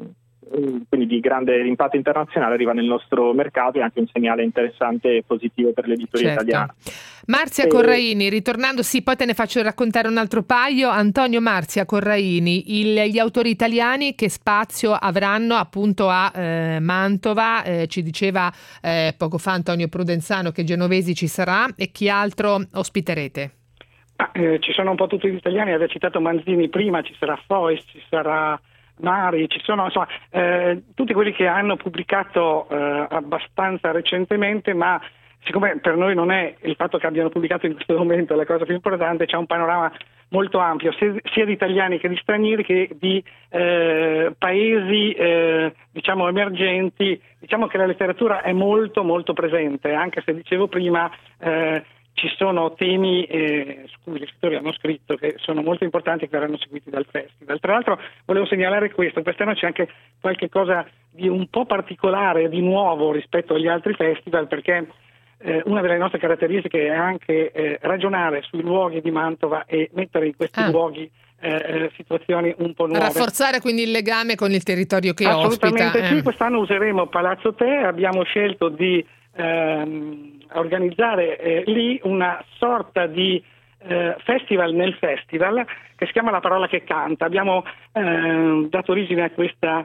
quindi di grande impatto internazionale, arriva nel nostro mercato, è anche un segnale interessante e positivo per l'editoria italiana. Marzia Corraini, ritornando, sì, poi te ne faccio raccontare un altro paio. Antonio Marzia Corraini, gli autori italiani che spazio avranno appunto a Mantova? Ci diceva poco fa Antonio Prudenzano che Genovesi ci sarà, e chi altro ospiterete? Ci sono un po' tutti gli italiani, aveva citato Manzini prima, ci sarà Fois, ci sarà Mari, ci sono insomma tutti quelli che hanno pubblicato abbastanza recentemente, ma siccome per noi non è il fatto che abbiano pubblicato in questo momento la cosa più importante, c'è un panorama molto ampio, sia di italiani che di stranieri, che di paesi diciamo emergenti. Diciamo che la letteratura è molto molto presente, anche se dicevo prima ci sono temi su cui gli scrittori hanno scritto che sono molto importanti e che verranno seguiti dal festival. Tra l'altro volevo segnalare quest'anno c'è anche qualche cosa di un po' particolare, di nuovo rispetto agli altri festival, perché una delle nostre caratteristiche è anche ragionare sui luoghi di Mantova e mettere in questi luoghi situazioni un po' nuove. Rafforzare quindi il legame con il territorio che Assolutamente ospita. sì, quest'anno useremo Palazzo Te, abbiamo scelto di organizzare lì una sorta di festival nel festival che si chiama La Parola che Canta. Abbiamo dato origine a questa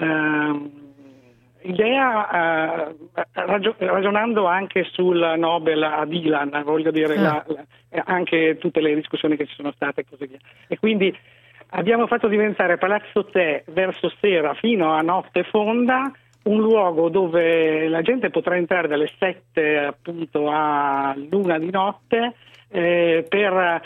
idea ragionando anche sul Nobel a Dylan, voglio dire, anche tutte le discussioni che ci sono state e così via. E quindi abbiamo fatto diventare Palazzo Te verso sera fino a notte fonda un luogo dove la gente potrà entrare dalle 7 appunto all'1 di notte per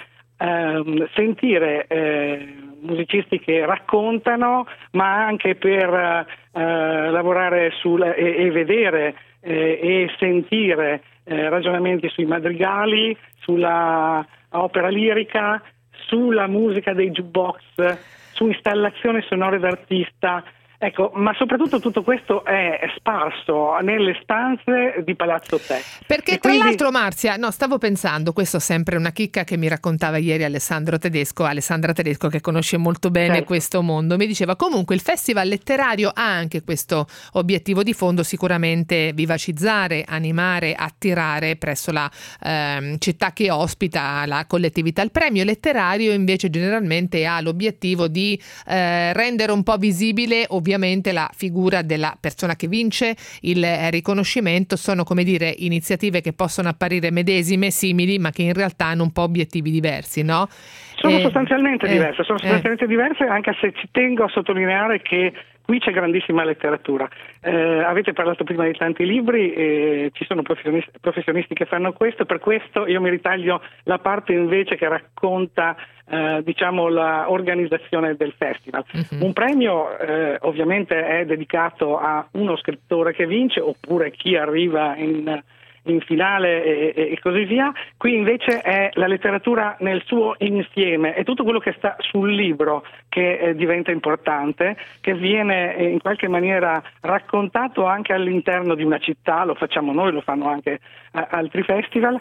sentire musicisti che raccontano, ma anche per lavorare e vedere e sentire ragionamenti sui madrigali, sulla opera lirica, sulla musica dei jukebox, su installazioni sonore d'artista. Ecco, ma soprattutto tutto questo è sparso nelle stanze di Palazzo Te. Perché tra l'altro, Marzia, stavo pensando, questo è sempre una chicca che mi raccontava ieri Alessandra Tedesco, che conosce molto bene questo mondo, mi diceva comunque il festival letterario ha anche questo obiettivo di fondo, sicuramente vivacizzare, animare, attirare presso la città che ospita la collettività. Il premio letterario invece generalmente ha l'obiettivo di rendere un po' visibile ovviamente la figura della persona che vince il riconoscimento. Sono, come dire, iniziative che possono apparire medesime, simili, ma che in realtà hanno un po' obiettivi diversi, no? Sono sostanzialmente diverse, anche se ci tengo a sottolineare che qui c'è grandissima letteratura. Avete parlato prima di tanti libri, ci sono professionisti che fanno questo, per questo io mi ritaglio la parte invece che racconta diciamo la organizzazione del festival. Un premio ovviamente è dedicato a uno scrittore che vince, oppure chi arriva in finale e così via. Qui invece è la letteratura nel suo insieme, è tutto quello che sta sul libro che diventa importante, che viene in qualche maniera raccontato anche all'interno di una città. Lo facciamo noi, lo fanno anche altri festival,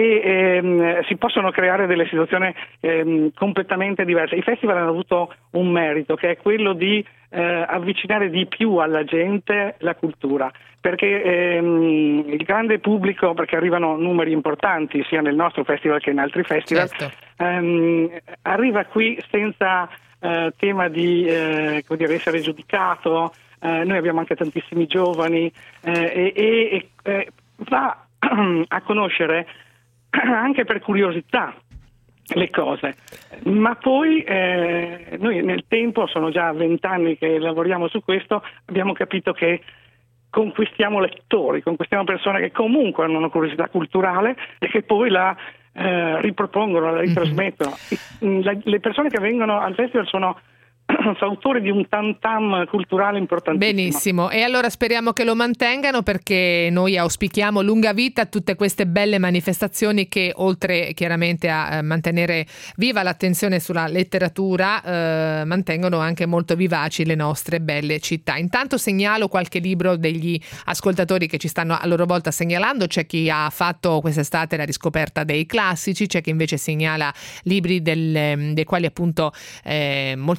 e si possono creare delle situazioni completamente diverse. I festival hanno avuto un merito, che è quello di avvicinare di più alla gente la cultura, perché il grande pubblico, perché arrivano numeri importanti sia nel nostro festival che in altri festival, arriva qui senza tema di essere giudicato. Noi abbiamo anche tantissimi giovani e va a conoscere anche per curiosità le cose, ma poi noi nel tempo, sono già 20 anni che lavoriamo su questo, abbiamo capito che conquistiamo lettori, conquistiamo persone che comunque hanno una curiosità culturale e che poi la ripropongono, la ritrasmettono. Le persone che vengono al festival sono autori di un tam-tam culturale importantissimo. Benissimo, e allora speriamo che lo mantengano, perché noi auspichiamo lunga vita a tutte queste belle manifestazioni che, oltre chiaramente a mantenere viva l'attenzione sulla letteratura, mantengono anche molto vivaci le nostre belle città. Intanto segnalo qualche libro degli ascoltatori che ci stanno a loro volta segnalando. C'è chi ha fatto quest'estate la riscoperta dei classici, c'è chi invece segnala libri dei quali appunto molti di noi probabilmente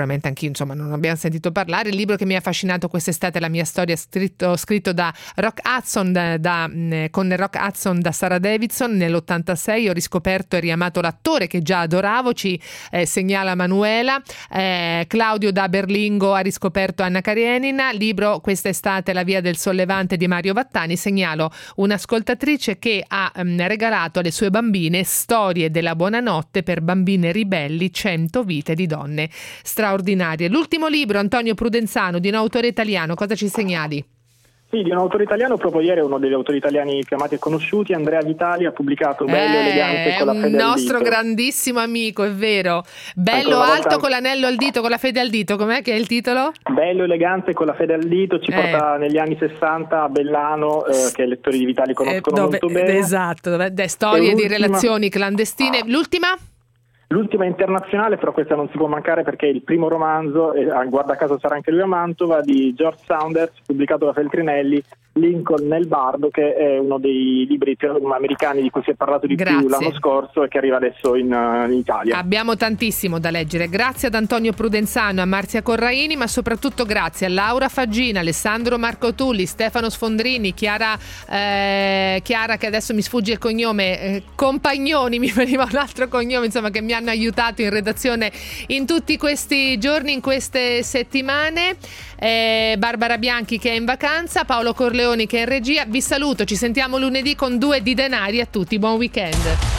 sicuramente anch'io, insomma, non abbiamo sentito parlare. Il libro che mi ha affascinato quest'estate è La mia storia, scritto da Rock Hudson, con Rock Hudson da Sarah Davidson. Nell'86 ho riscoperto e riamato l'attore che già adoravo, ci segnala Manuela. Claudio da Berlingo ha riscoperto Anna Karenina. Libro quest'estate La via del sollevante di Mario Vattani. Segnalo un'ascoltatrice che ha regalato alle sue bambine Storie della buonanotte per bambine ribelli, 100 vite di donne straordinarie. L'ultimo libro, Antonio Prudenzano, di un autore italiano, cosa ci segnali? Sì, di un autore italiano, proprio ieri uno degli autori italiani più amati e conosciuti, Andrea Vitali, ha pubblicato Bello elegante con la fede al dito. È un nostro grandissimo amico, è vero. Bello alto con l'anello al dito, con la fede al dito, com'è che è il titolo? Bello elegante con la fede al dito, ci porta negli anni 60 a Bellano, che i lettori di Vitali conoscono molto bene. Esatto, storie di relazioni clandestine. L'ultima è internazionale, però questa non si può mancare perché è il primo romanzo, e guarda caso sarà anche lui a Mantova, di George Saunders, pubblicato da Feltrinelli, Lincoln nel Bardo, che è uno dei libri americani di cui si è parlato di più l'anno scorso e che arriva adesso in Italia. Abbiamo tantissimo da leggere. Grazie ad Antonio Prudenzano, a Marzia Corraini, ma soprattutto grazie a Laura Faggina, Alessandro Marco Tulli, Stefano Sfondrini, Chiara che adesso mi sfugge il cognome, Compagnoni, mi veniva un altro cognome, insomma, che mi hanno aiutato in redazione in tutti questi giorni, in queste settimane. Barbara Bianchi che è in vacanza, Paolo Corleoni che è in regia. Vi saluto, ci sentiamo lunedì con 2 di Denari. A tutti, buon weekend.